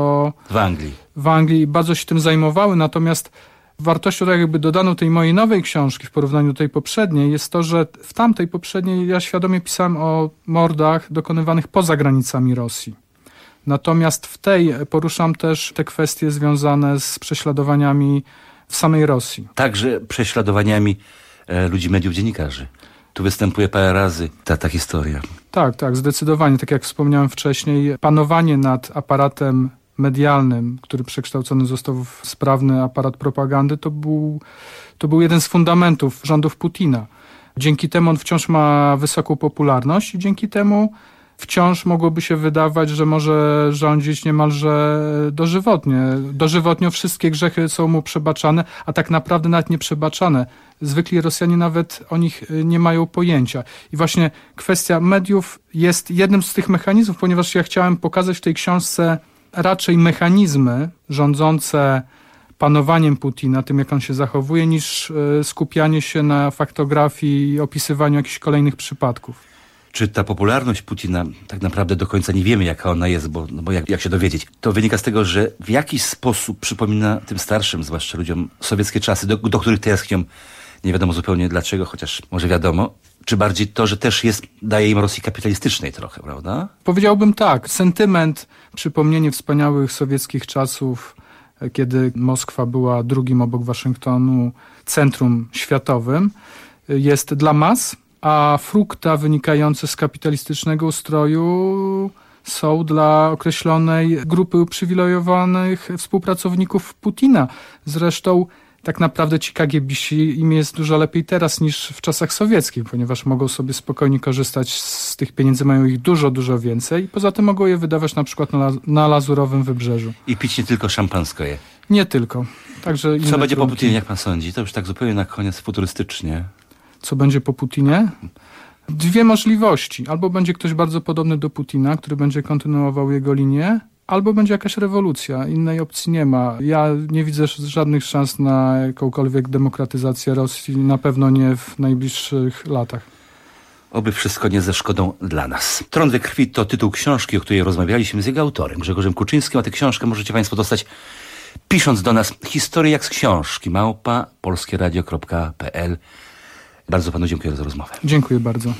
w Anglii bardzo się tym zajmowały, natomiast wartością tak jakby dodaną tej mojej nowej książki w porównaniu do tej poprzedniej jest to, że w tamtej poprzedniej ja świadomie pisałem o mordach dokonywanych poza granicami Rosji. Natomiast w tej poruszam też te kwestie związane z prześladowaniami w samej Rosji. Także prześladowaniami ludzi, mediów, dziennikarzy. Tu występuje parę razy ta historia. Tak, zdecydowanie. Tak jak wspomniałem wcześniej, panowanie nad aparatem medialnym, który przekształcony został w sprawny aparat propagandy, to był jeden z fundamentów rządów Putina. Dzięki temu on wciąż ma wysoką popularność i dzięki temu wciąż mogłoby się wydawać, że może rządzić niemalże dożywotnie. Dożywotnio wszystkie grzechy są mu przebaczane, a tak naprawdę nawet nie przebaczane. Zwykli Rosjanie nawet o nich nie mają pojęcia. I właśnie kwestia mediów jest jednym z tych mechanizmów, ponieważ ja chciałem pokazać w tej książce raczej mechanizmy rządzące panowaniem Putina, tym jak on się zachowuje, niż skupianie się na faktografii i opisywaniu jakichś kolejnych przypadków. Czy ta popularność Putina, tak naprawdę do końca nie wiemy, jaka ona jest, bo jak się dowiedzieć, to wynika z tego, że w jakiś sposób przypomina tym starszym, zwłaszcza ludziom, sowieckie czasy, do których tęsknią, nie wiadomo zupełnie dlaczego, chociaż może wiadomo, czy bardziej to, że też daje im Rosji kapitalistycznej trochę, prawda? Powiedziałbym tak. Sentyment, przypomnienie wspaniałych sowieckich czasów, kiedy Moskwa była drugim obok Waszyngtonu centrum światowym, jest dla mas, a frukta wynikające z kapitalistycznego ustroju są dla określonej grupy uprzywilejowanych współpracowników Putina. Zresztą tak naprawdę ci KGBiści, im jest dużo lepiej teraz niż w czasach sowieckich, ponieważ mogą sobie spokojnie korzystać z tych pieniędzy, mają ich dużo, dużo więcej i poza tym mogą je wydawać na przykład na Lazurowym Wybrzeżu. I pić nie tylko szampanskoje. Nie tylko. Także co będzie po Putinie, jak pan sądzi? To już tak zupełnie na koniec futurystycznie. Co będzie po Putinie? Dwie możliwości. Albo będzie ktoś bardzo podobny do Putina, który będzie kontynuował jego linię, albo będzie jakaś rewolucja. Innej opcji nie ma. Ja nie widzę żadnych szans na jakąkolwiek demokratyzację Rosji, na pewno nie w najbliższych latach. Oby wszystko nie ze szkodą dla nas. Tron we krwi to tytuł książki, o której rozmawialiśmy z jego autorem, Grzegorzem Kuczyńskim, a tę książkę możecie państwo dostać pisząc do nas historię jak z książki @polskieradio.pl. Bardzo panu dziękuję za rozmowę. Dziękuję bardzo.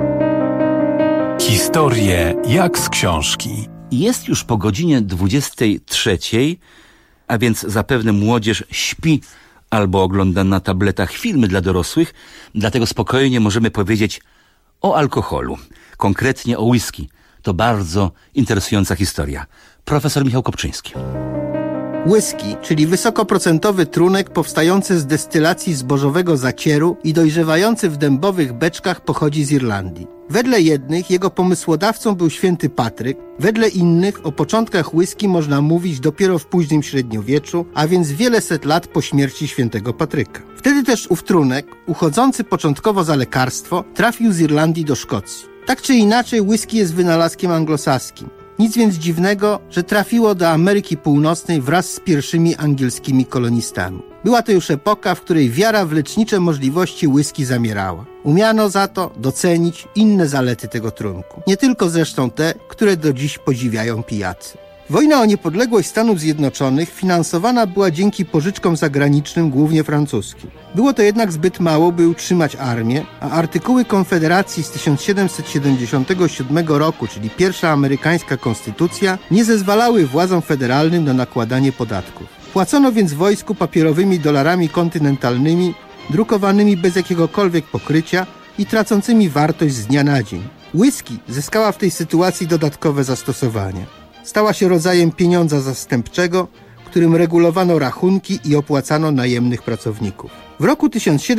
Historie jak z książki. Jest już po godzinie 23, a więc zapewne młodzież śpi albo ogląda na tabletach filmy dla dorosłych, dlatego spokojnie możemy powiedzieć o alkoholu, konkretnie o whisky. To bardzo interesująca historia. Profesor Michał Kopczyński. Whisky, czyli wysokoprocentowy trunek powstający z destylacji zbożowego zacieru i dojrzewający w dębowych beczkach, pochodzi z Irlandii. Wedle jednych jego pomysłodawcą był święty Patryk, wedle innych o początkach whisky można mówić dopiero w późnym średniowieczu, a więc wiele set lat po śmierci świętego Patryka. Wtedy też ów trunek, uchodzący początkowo za lekarstwo, trafił z Irlandii do Szkocji. Tak czy inaczej whisky jest wynalazkiem anglosaskim. Nic więc dziwnego, że trafiło do Ameryki Północnej wraz z pierwszymi angielskimi kolonistami. Była to już epoka, w której wiara w lecznicze możliwości whisky zamierała. Umiano za to docenić inne zalety tego trunku. Nie tylko zresztą te, które do dziś podziwiają pijacy. Wojna o niepodległość Stanów Zjednoczonych finansowana była dzięki pożyczkom zagranicznym, głównie francuskim. Było to jednak zbyt mało, by utrzymać armię, a artykuły Konfederacji z 1777 roku, czyli pierwsza amerykańska konstytucja, nie zezwalały władzom federalnym na nakładanie podatków. Płacono więc wojsku papierowymi dolarami kontynentalnymi, drukowanymi bez jakiegokolwiek pokrycia i tracącymi wartość z dnia na dzień. Whisky zyskała w tej sytuacji dodatkowe zastosowanie. Stała się rodzajem pieniądza zastępczego, którym regulowano rachunki i opłacano najemnych pracowników. W roku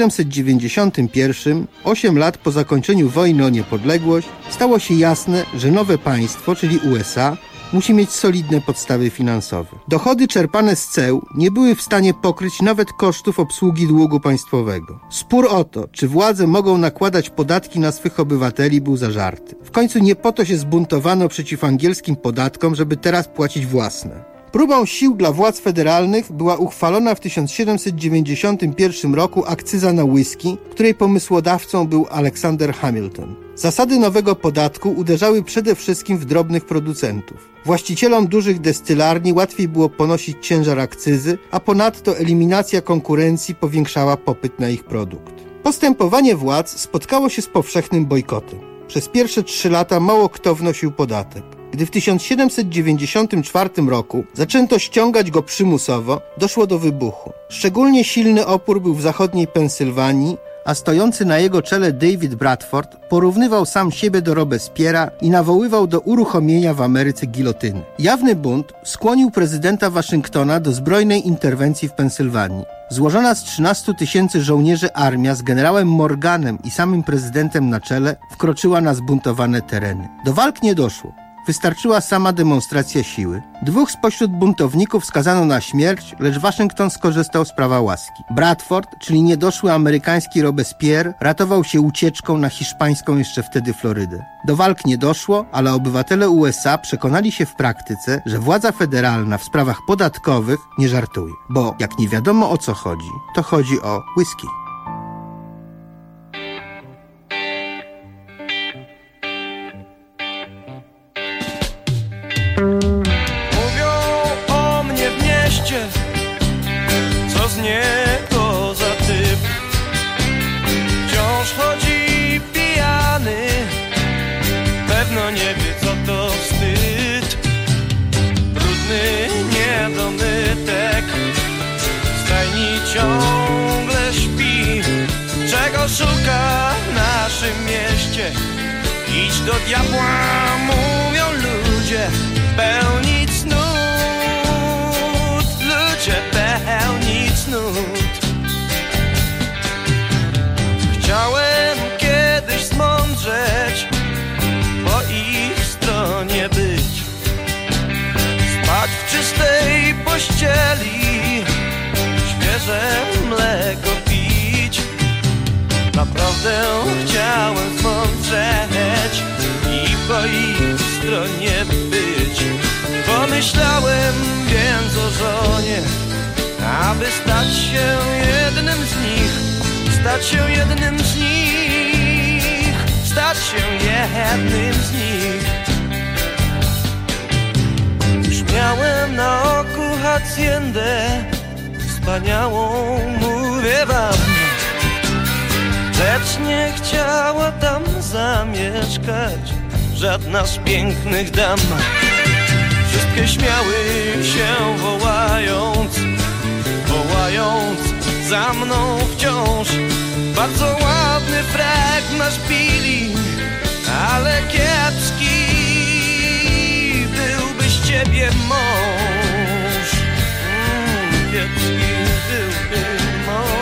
1791, 8 lat po zakończeniu wojny o niepodległość, stało się jasne, że nowe państwo, czyli USA, musi mieć solidne podstawy finansowe. Dochody czerpane z ceł nie były w stanie pokryć nawet kosztów obsługi długu państwowego. Spór o to, czy władze mogą nakładać podatki na swych obywateli, był zażarty. W końcu nie po to się zbuntowano przeciw angielskim podatkom, żeby teraz płacić własne. Próbą sił dla władz federalnych była uchwalona w 1791 roku akcyza na whisky, której pomysłodawcą był Alexander Hamilton. Zasady nowego podatku uderzały przede wszystkim w drobnych producentów. Właścicielom dużych destylarni łatwiej było ponosić ciężar akcyzy, a ponadto eliminacja konkurencji powiększała popyt na ich produkt. Postępowanie władz spotkało się z powszechnym bojkotem. Przez pierwsze 3 lata mało kto wnosił podatek. Gdy w 1794 roku zaczęto ściągać go przymusowo, doszło do wybuchu. Szczególnie silny opór był w zachodniej Pensylwanii, a stojący na jego czele David Bradford porównywał sam siebie do Robespierre'a i nawoływał do uruchomienia w Ameryce gilotyny. Jawny bunt skłonił prezydenta Waszyngtona do zbrojnej interwencji w Pensylwanii. Złożona z 13 000 żołnierzy armia z generałem Morganem i samym prezydentem na czele wkroczyła na zbuntowane tereny. Do walk nie doszło. Wystarczyła sama demonstracja siły. 2 spośród buntowników skazano na śmierć, lecz Waszyngton skorzystał z prawa łaski. Bradford, czyli niedoszły amerykański Robespierre, ratował się ucieczką na hiszpańską jeszcze wtedy Florydę. Do walk nie doszło, ale obywatele USA przekonali się w praktyce, że władza federalna w sprawach podatkowych nie żartuje. Bo jak nie wiadomo o co chodzi, to chodzi o whisky. Mówią o mnie w mieście, co z niego za typ. Wciąż chodzi pijany, pewno nie wie co to wstyd. Brudny niedomytek, w stajni ciągle śpi. Czego szuka w naszym mieście? Idź do diabła, mówią ludzie. Pełni cnót, ludzie pełni cnót. Chciałem kiedyś zmądrzeć, po ich stronie być, spać w czystej pościeli, świeże mleko pić. Naprawdę chciałem zmądrzeć i po ich stronie być. Pomyślałem więc o żonie, aby stać się jednym z nich, stać się jednym z nich, stać się jednym z nich. Już miałem na oku haciendę wspaniałą, mówię wam, lecz nie chciała tam zamieszkać żadna z pięknych dam. Wszystkie śmiały się wołając za mną wciąż. Bardzo ładny frek masz, Billy, ale kiepski byłby z ciebie mąż. Kiepski byłby mąż.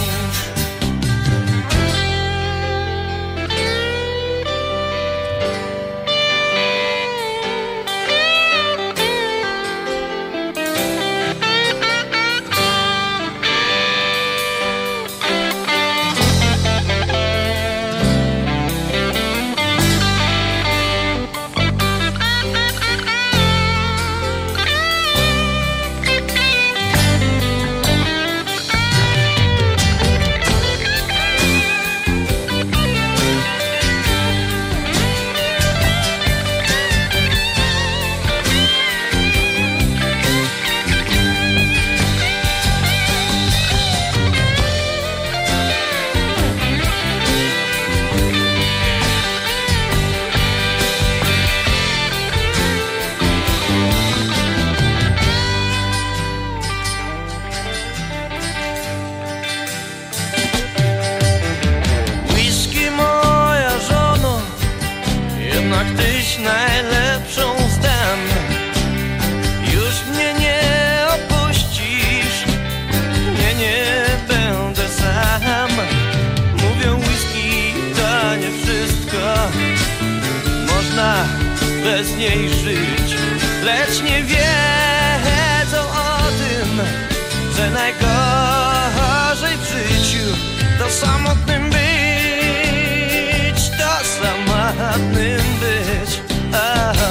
Bez niej żyć, lecz nie wiedzą o tym, że najgorzej w życiu to samotnym być, to samotnym być. Aha.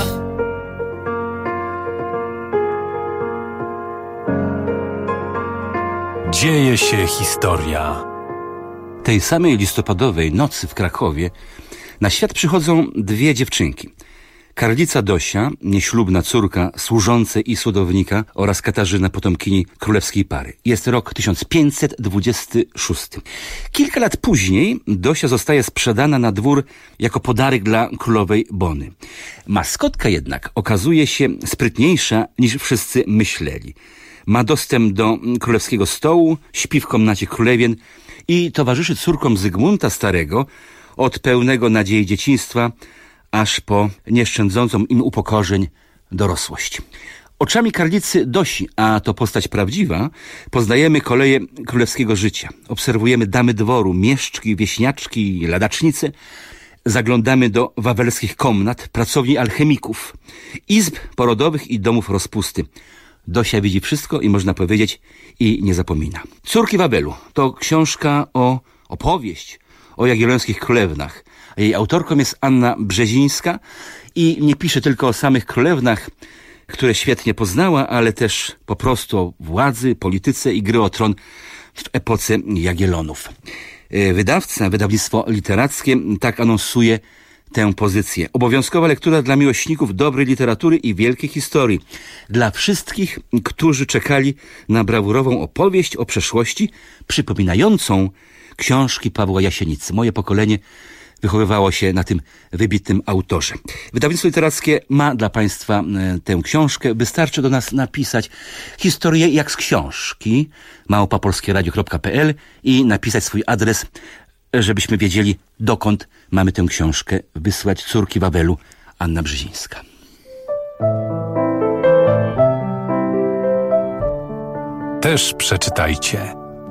Dzieje się historia. Tej samej listopadowej nocy w Krakowie na świat przychodzą dwie dziewczynki. Karlica Dosia, nieślubna córka służącej i słodownika, oraz Katarzyna, potomkini królewskiej pary. Jest rok 1526. Kilka lat później Dosia zostaje sprzedana na dwór jako podarek dla królowej Bony. Maskotka jednak okazuje się sprytniejsza niż wszyscy myśleli. Ma dostęp do królewskiego stołu, śpi w komnacie królewien i towarzyszy córkom Zygmunta Starego od pełnego nadziei dzieciństwa aż po nieszczędzącą im upokorzeń dorosłość. Oczami Karlicy Dosi, a to postać prawdziwa, poznajemy koleje królewskiego życia. Obserwujemy damy dworu, mieszczki, wieśniaczki, ladacznice. Zaglądamy do wawelskich komnat, pracowni alchemików, izb porodowych i domów rozpusty. Dosia widzi wszystko i można powiedzieć i nie zapomina. Córki Wawelu to książka opowieść o jagiellońskich królewnach. Jej autorką jest Anna Brzezińska i nie pisze tylko o samych królewnach, które świetnie poznała, ale też po prostu o władzy, polityce i gry o tron w epoce Jagiellonów. Wydawnictwo literackie tak anonsuje tę pozycję. Obowiązkowa lektura dla miłośników dobrej literatury i wielkiej historii. Dla wszystkich, którzy czekali na brawurową opowieść o przeszłości, przypominającą książki Pawła Jasienicy. Moje pokolenie wychowywało się na tym wybitnym autorze. Wydawnictwo literackie ma dla Państwa tę książkę. Wystarczy do nas napisać historię jak z książki @polskieradio.pl i napisać swój adres, żebyśmy wiedzieli, dokąd mamy tę książkę wysłać. Córki Wawelu, Anna Brzezińska. Też przeczytajcie.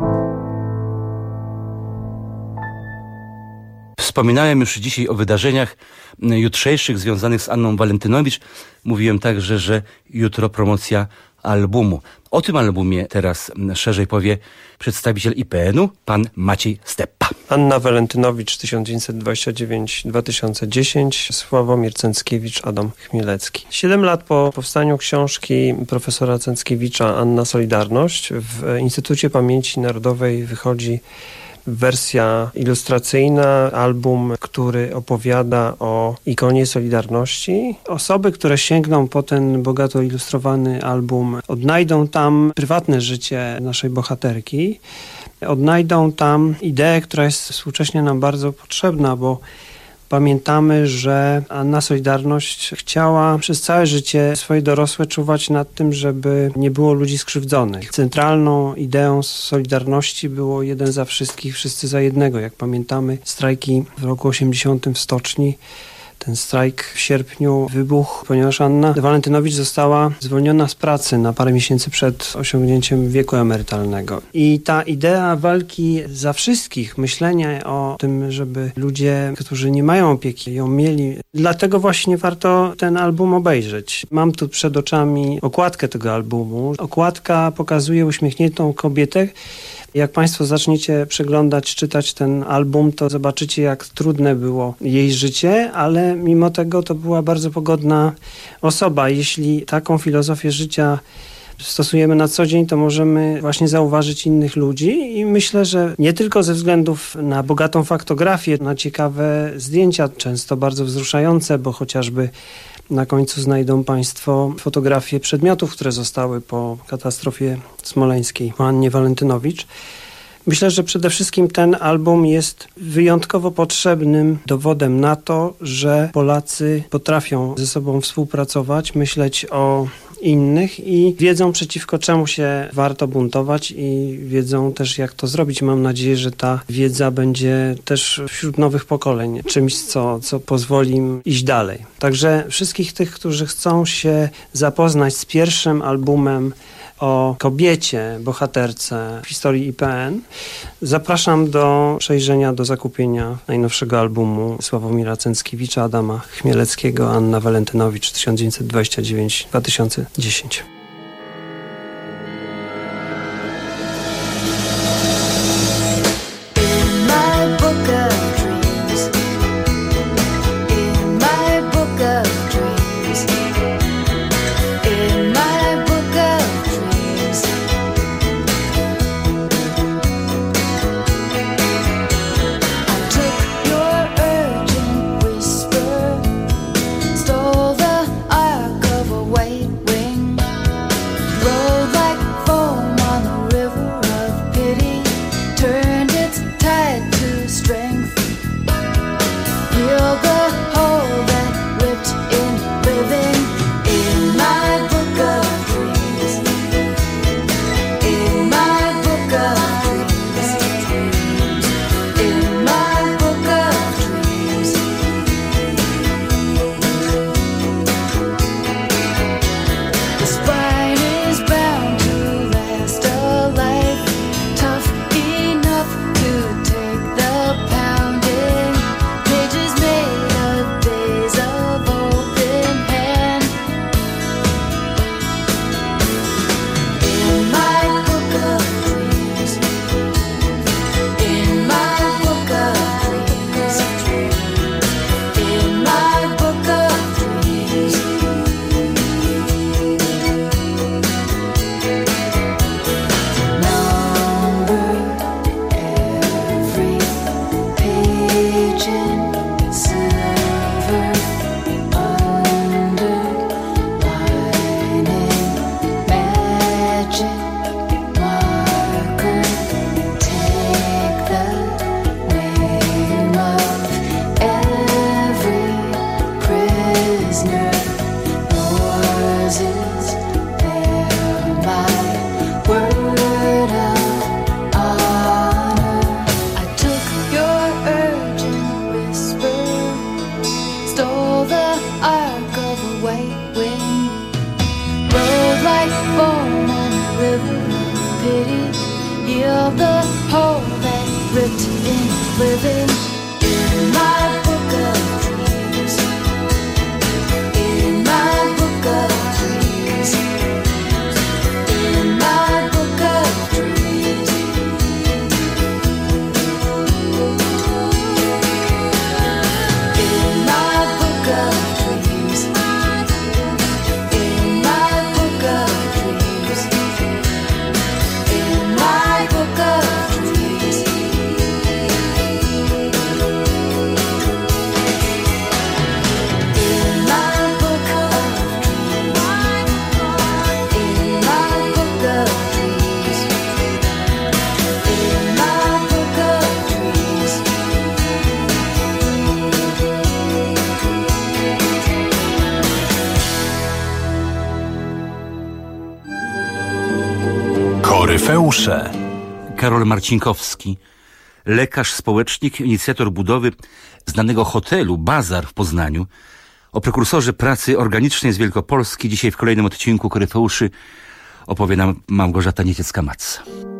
Wspominałem już dzisiaj o wydarzeniach jutrzejszych związanych z Anną Walentynowicz. Mówiłem także, że jutro promocja albumu. O tym albumie teraz szerzej powie przedstawiciel IPN-u, pan Maciej Steppa. Anna Walentynowicz 1929-2010, Sławomir Cęckiewicz, Adam Chmielewski. 7 lat po powstaniu książki profesora Cęckiewicza Anna Solidarność w Instytucie Pamięci Narodowej wychodzi wersja ilustracyjna, album, który opowiada o ikonie Solidarności. Osoby, które sięgną po ten bogato ilustrowany album, odnajdą tam prywatne życie naszej bohaterki, odnajdą tam ideę, która jest współcześnie nam bardzo potrzebna, bo pamiętamy, że Anna Solidarność chciała przez całe życie swoje dorosłe czuwać nad tym, żeby nie było ludzi skrzywdzonych. Centralną ideą Solidarności było jeden za wszystkich, wszyscy za jednego. Jak pamiętamy, strajki w roku 80 w Stoczni, ten strajk w sierpniu wybuchł, ponieważ Anna Walentynowicz została zwolniona z pracy na parę miesięcy przed osiągnięciem wieku emerytalnego. I ta idea walki za wszystkich, myślenia o tym, żeby ludzie, którzy nie mają opieki, ją mieli. Dlatego właśnie warto ten album obejrzeć. Mam tu przed oczami okładkę tego albumu. Okładka pokazuje uśmiechniętą kobietę. Jak Państwo zaczniecie przeglądać, czytać ten album, to zobaczycie, jak trudne było jej życie, ale mimo tego to była bardzo pogodna osoba. Jeśli taką filozofię życia stosujemy na co dzień, to możemy właśnie zauważyć innych ludzi i myślę, że nie tylko ze względów na bogatą faktografię, na ciekawe zdjęcia, często bardzo wzruszające, bo chociażby na końcu znajdą Państwo fotografie przedmiotów, które zostały po katastrofie smoleńskiej po Annie Walentynowicz. Myślę, że przede wszystkim ten album jest wyjątkowo potrzebnym dowodem na to, że Polacy potrafią ze sobą współpracować, myśleć o innych i wiedzą, przeciwko czemu się warto buntować i wiedzą też, jak to zrobić. Mam nadzieję, że ta wiedza będzie też wśród nowych pokoleń czymś, co pozwoli im iść dalej. Także wszystkich tych, którzy chcą się zapoznać z pierwszym albumem o kobiecie, bohaterce w historii IPN, zapraszam do przejrzenia, do zakupienia najnowszego albumu Sławomira Cęckiewicza, Adama Chmieleckiego, Anna Walentynowicz 1929-2010. Koryfeusze. Karol Marcinkowski, lekarz, społecznik, inicjator budowy znanego hotelu Bazar w Poznaniu. O prekursorze pracy organicznej z Wielkopolski dzisiaj w kolejnym odcinku Koryfeuszy opowie nam Małgorzata Nieciecka-Matz.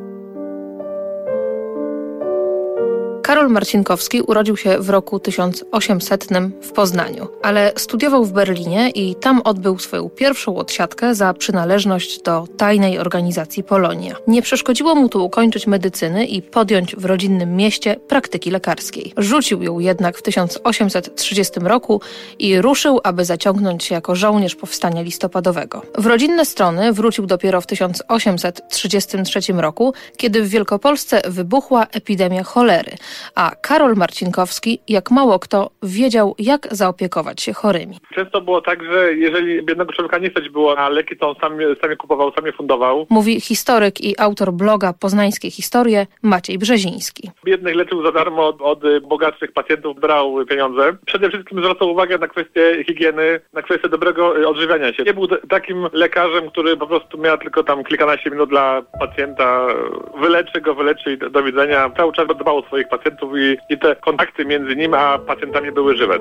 Karol Marcinkowski urodził się w roku 1800 w Poznaniu, ale studiował w Berlinie i tam odbył swoją pierwszą odsiadkę za przynależność do tajnej organizacji Polonia. Nie przeszkodziło mu to ukończyć medycyny i podjąć w rodzinnym mieście praktyki lekarskiej. Rzucił ją jednak w 1830 roku i ruszył, aby zaciągnąć się jako żołnierz powstania listopadowego. W rodzinne strony wrócił dopiero w 1833 roku, kiedy w Wielkopolsce wybuchła epidemia cholery, a Karol Marcinkowski, jak mało kto, wiedział, jak zaopiekować się chorymi. Często było tak, że jeżeli biednego człowieka nie stać było na leki, to on sam kupował, sam je fundował. Mówi historyk i autor bloga Poznańskie Historie Maciej Brzeziński. Biednych leczył za darmo, od bogatszych pacjentów brał pieniądze. Przede wszystkim zwracał uwagę na kwestię higieny, na kwestię dobrego odżywiania się. Nie był takim lekarzem, który po prostu miał tylko tam kilkanaście minut dla pacjenta, wyleczy i do widzenia. Cały czas dbał o swoich pacjentów i te kontakty między nim a pacjentami były żywe.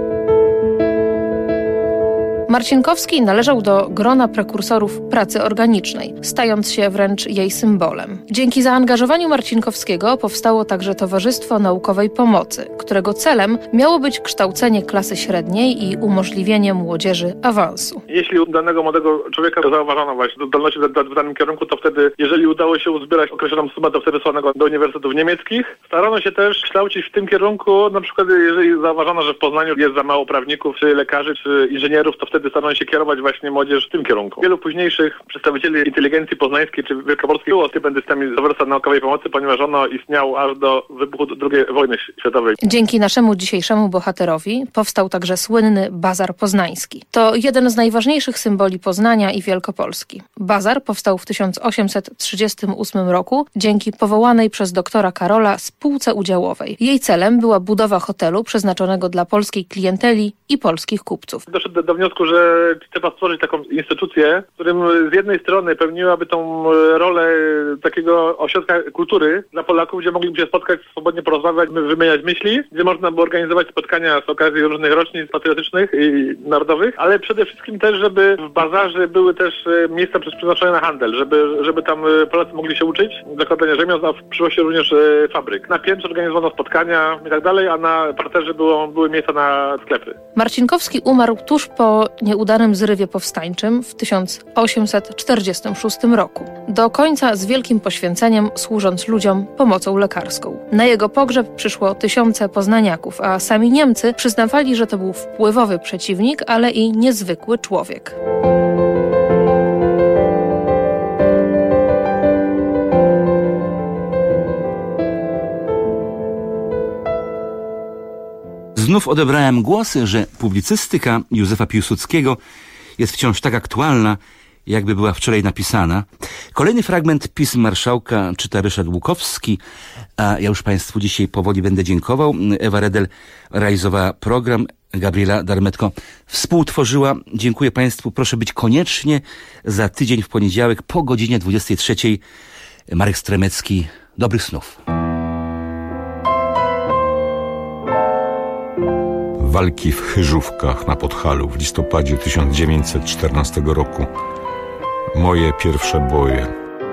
Marcinkowski należał do grona prekursorów pracy organicznej, stając się wręcz jej symbolem. Dzięki zaangażowaniu Marcinkowskiego powstało także Towarzystwo Naukowej Pomocy, którego celem miało być kształcenie klasy średniej i umożliwienie młodzieży awansu. Jeśli u danego młodego człowieka zauważono właśnie zdolności w danym kierunku, to wtedy, jeżeli udało się uzbierać określoną sumę, to wtedy wysłano do uniwersytetów niemieckich. Starano się też kształcić w tym kierunku, na przykład jeżeli zauważono, że w Poznaniu jest za mało prawników, czy lekarzy, czy inżynierów, to wtedy starano się kierować właśnie młodzież w tym kierunku. Wielu późniejszych przedstawicieli inteligencji poznańskiej czy wielkopolskiej było stypendystami Towarzystwa Naukowej Pomocy, ponieważ ono istniało aż do wybuchu II wojny światowej. Dzięki naszemu dzisiejszemu bohaterowi powstał także słynny Bazar Poznański. To jeden z najważniejszych symboli Poznania i Wielkopolski. Bazar powstał w 1838 roku dzięki powołanej przez doktora Karola spółce udziałowej. Jej celem była budowa hotelu przeznaczonego dla polskiej klienteli i polskich kupców. Doszedł do wniosku, że trzeba stworzyć taką instytucję, w którym z jednej strony pełniłaby tą rolę takiego ośrodka kultury dla Polaków, gdzie mogliby się spotkać, swobodnie porozmawiać, wymieniać myśli, gdzie można by organizować spotkania z okazji różnych rocznic patriotycznych i narodowych, ale przede wszystkim też, żeby w bazarze były też miejsca przeznaczone na handel, żeby tam Polacy mogli się uczyć, zakładania rzemiosł, a w przyszłości również fabryk. Na piętrze organizowano spotkania i tak dalej, a na parterze były miejsca na sklepy. Marcinkowski umarł tuż po nieudanym zrywie powstańczym w 1846 roku. Do końca z wielkim poświęceniem, służąc ludziom pomocą lekarską. Na jego pogrzeb przyszło tysiące poznaniaków, a sami Niemcy przyznawali, że to był wpływowy przeciwnik, ale i niezwykły człowiek. Znów odebrałem głosy, że publicystyka Józefa Piłsudskiego jest wciąż tak aktualna, jakby była wczoraj napisana. Kolejny fragment pism marszałka czyta Ryszard Łukowski, a ja już Państwu dzisiaj powoli będę dziękował. Ewa Redel realizowała program, Gabriela Darmetko współtworzyła. Dziękuję Państwu, proszę być koniecznie za tydzień w poniedziałek po godzinie 23. Marek Stremecki, dobrych snów. Walki w Chyżówkach na Podhalu w listopadzie 1914 roku. Moje pierwsze boje.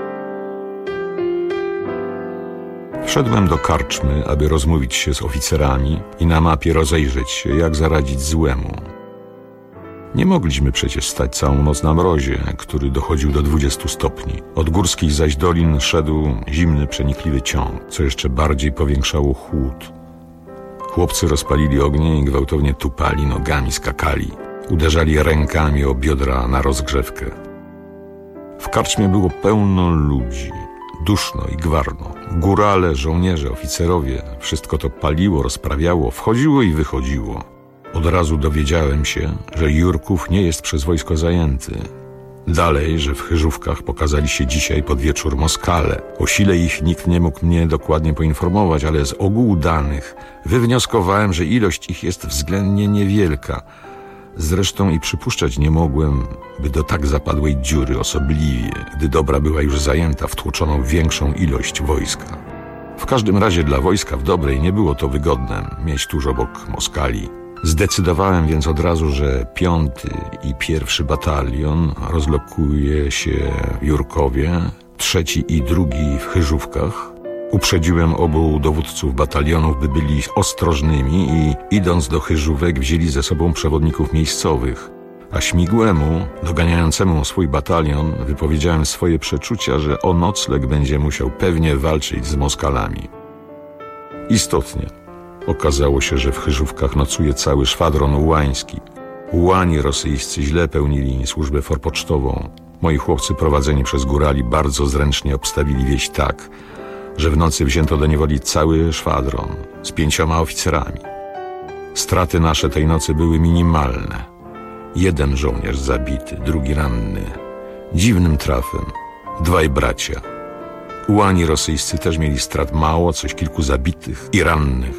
Wszedłem do karczmy, aby rozmówić się z oficerami i na mapie rozejrzeć się, jak zaradzić złemu. Nie mogliśmy przecież stać całą noc na mrozie, który dochodził do 20 stopni. Od górskich zaś dolin szedł zimny, przenikliwy ciąg, co jeszcze bardziej powiększało chłód. Chłopcy rozpalili ognie i gwałtownie tupali, nogami skakali. Uderzali rękami o biodra na rozgrzewkę. W karczmie było pełno ludzi. Duszno i gwarno. Górale, żołnierze, oficerowie. Wszystko to paliło, rozprawiało, wchodziło i wychodziło. Od razu dowiedziałem się, że Jurków nie jest przez wojsko zajęty. Dalej, że w Chyżówkach pokazali się dzisiaj pod wieczór Moskale. O sile ich nikt nie mógł mnie dokładnie poinformować, ale z ogółu danych wywnioskowałem, że ilość ich jest względnie niewielka, Zresztą i przypuszczać nie mogłem, by do tak zapadłej dziury osobliwie, gdy dobra była już zajęta, wtłoczono większą ilość wojska. W każdym razie dla wojska w Dobrej nie było to wygodne mieć tuż obok Moskali. Zdecydowałem więc od razu, że 5. i 1. batalion rozlokuje się w Jurkowie, 3. i 2. w Chyżówkach. Uprzedziłem obu dowódców batalionów, by byli ostrożnymi i idąc do Chyżówek wzięli ze sobą przewodników miejscowych, a Śmigłemu, doganiającemu swój batalion, wypowiedziałem swoje przeczucia, że o nocleg będzie musiał pewnie walczyć z Moskalami. Istotnie, okazało się, że w Chyżówkach nocuje cały szwadron ułański. Ułani rosyjscy źle pełnili służbę forpocztową. Moi chłopcy prowadzeni przez górali bardzo zręcznie obstawili wieś tak, że w nocy wzięto do niewoli cały szwadron z 5 oficerami. Straty nasze tej nocy były minimalne. 1 żołnierz zabity, 2 ranny. Dziwnym trafem 2 bracia. Ułani rosyjscy też mieli strat mało, coś kilku zabitych i rannych.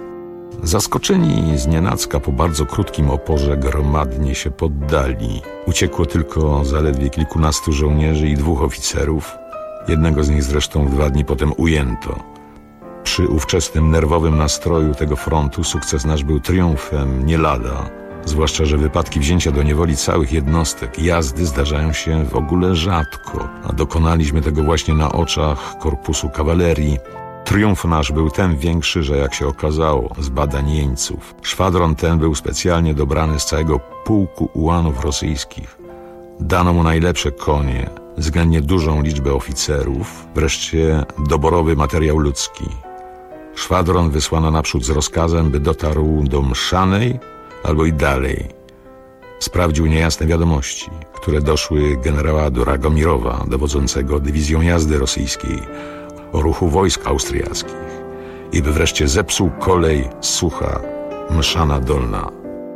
Zaskoczeni znienacka po bardzo krótkim oporze gromadnie się poddali. Uciekło tylko zaledwie kilkunastu żołnierzy i 2 oficerów. Jednego z nich zresztą 2 dni potem ujęto. Przy ówczesnym nerwowym nastroju tego frontu sukces nasz był triumfem nie lada, zwłaszcza że wypadki wzięcia do niewoli całych jednostek jazdy zdarzają się w ogóle rzadko, a dokonaliśmy tego właśnie na oczach korpusu kawalerii. Triumf nasz był tym większy, że jak się okazało z badań jeńców, szwadron ten był specjalnie dobrany z całego pułku ułanów rosyjskich. Dano mu najlepsze konie, względnie dużą liczbę oficerów, wreszcie doborowy materiał ludzki. Szwadron wysłano naprzód z rozkazem, by dotarł do Mszanej albo i dalej. Sprawdził niejasne wiadomości, które doszły generała Dragomirowa, dowodzącego dywizją jazdy rosyjskiej, o ruchu wojsk austriackich i by wreszcie zepsuł kolej Sucha, Mszana Dolna.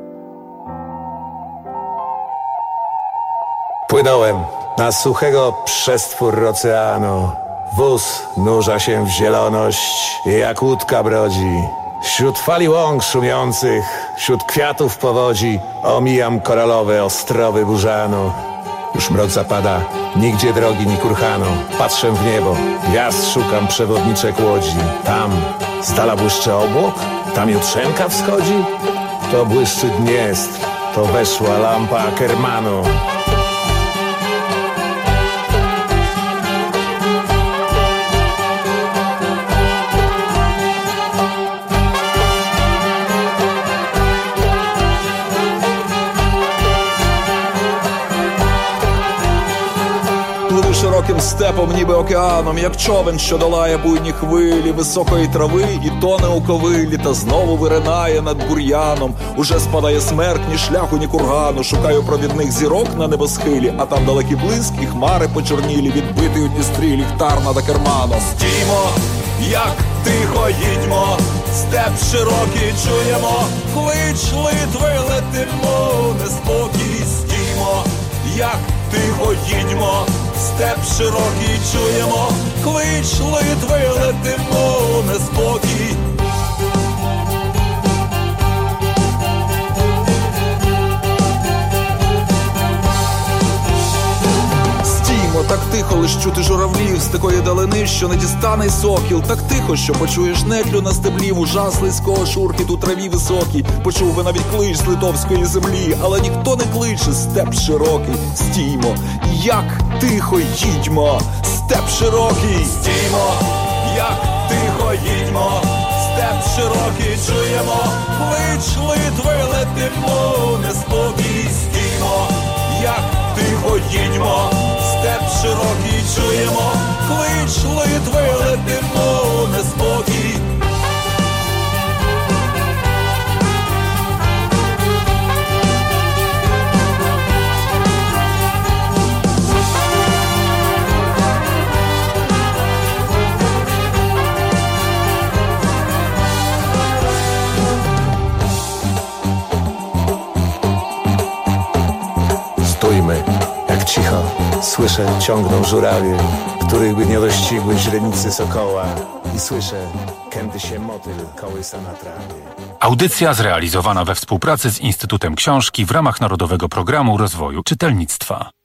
Płynąłem na suchego przestwór oceanu. Wóz nurza się w zieloność, jak łódka brodzi. Wśród fali łąk szumiących, wśród kwiatów powodzi, omijam koralowe ostrowy burzanu. Już mrok zapada, nigdzie drogi ni kurhanu. Patrzę w niebo, gwiazd szukam przewodniczek łodzi. Tam z dala błyszczy obłok, tam jutrzenka wschodzi. To błyszczy Dniestr, to weszła lampa Ackermanu. Широким степом, ніби океаном, як човен, що долає буйні хвилі високої трави і тоне у ковилі, та знову виринає над бур'яном. Уже спадає смерть, ні шляху, ні кургану. Шукаю провідних зірок на небосхилі, а там далекий блиск і хмари почорнілі, відбитий у Дністрі ліхтар над Акерманом. Стіймо, як тихо їдьмо, степ широкий чуємо, клич Литви летимо, неспокій. Стіймо, як тихо їдьмо, степ широкий чуємо, клич Литви летимо, неспокій. Стіймо, так тихо, лиш чути журавлів з такої далини, що не дістане й сокіл. Так тихо, що почуєш нетлю на стеблів, ужас слизького шурхіт у траві високій. Почув би навіть клич з литовської землі, але ніхто не кличе, степ широкий. Стіймо, як тихо їдьмо, степ широкий. Стіймо, як тихо їдьмо, степ широкий чуємо, клич Литви летимо, неспокій. Стіймо, як тихо їдьмо, степ широкий чуємо, клич Литви летимо, неспокій. Stójmy, jak cicho, Słyszę, ciągną żurawie, których by nie dościgły źrenicy sokoła. I słyszę, kędy się motyl kołysa na trawie. Audycja zrealizowana we współpracy z Instytutem Książki w ramach Narodowego Programu Rozwoju Czytelnictwa.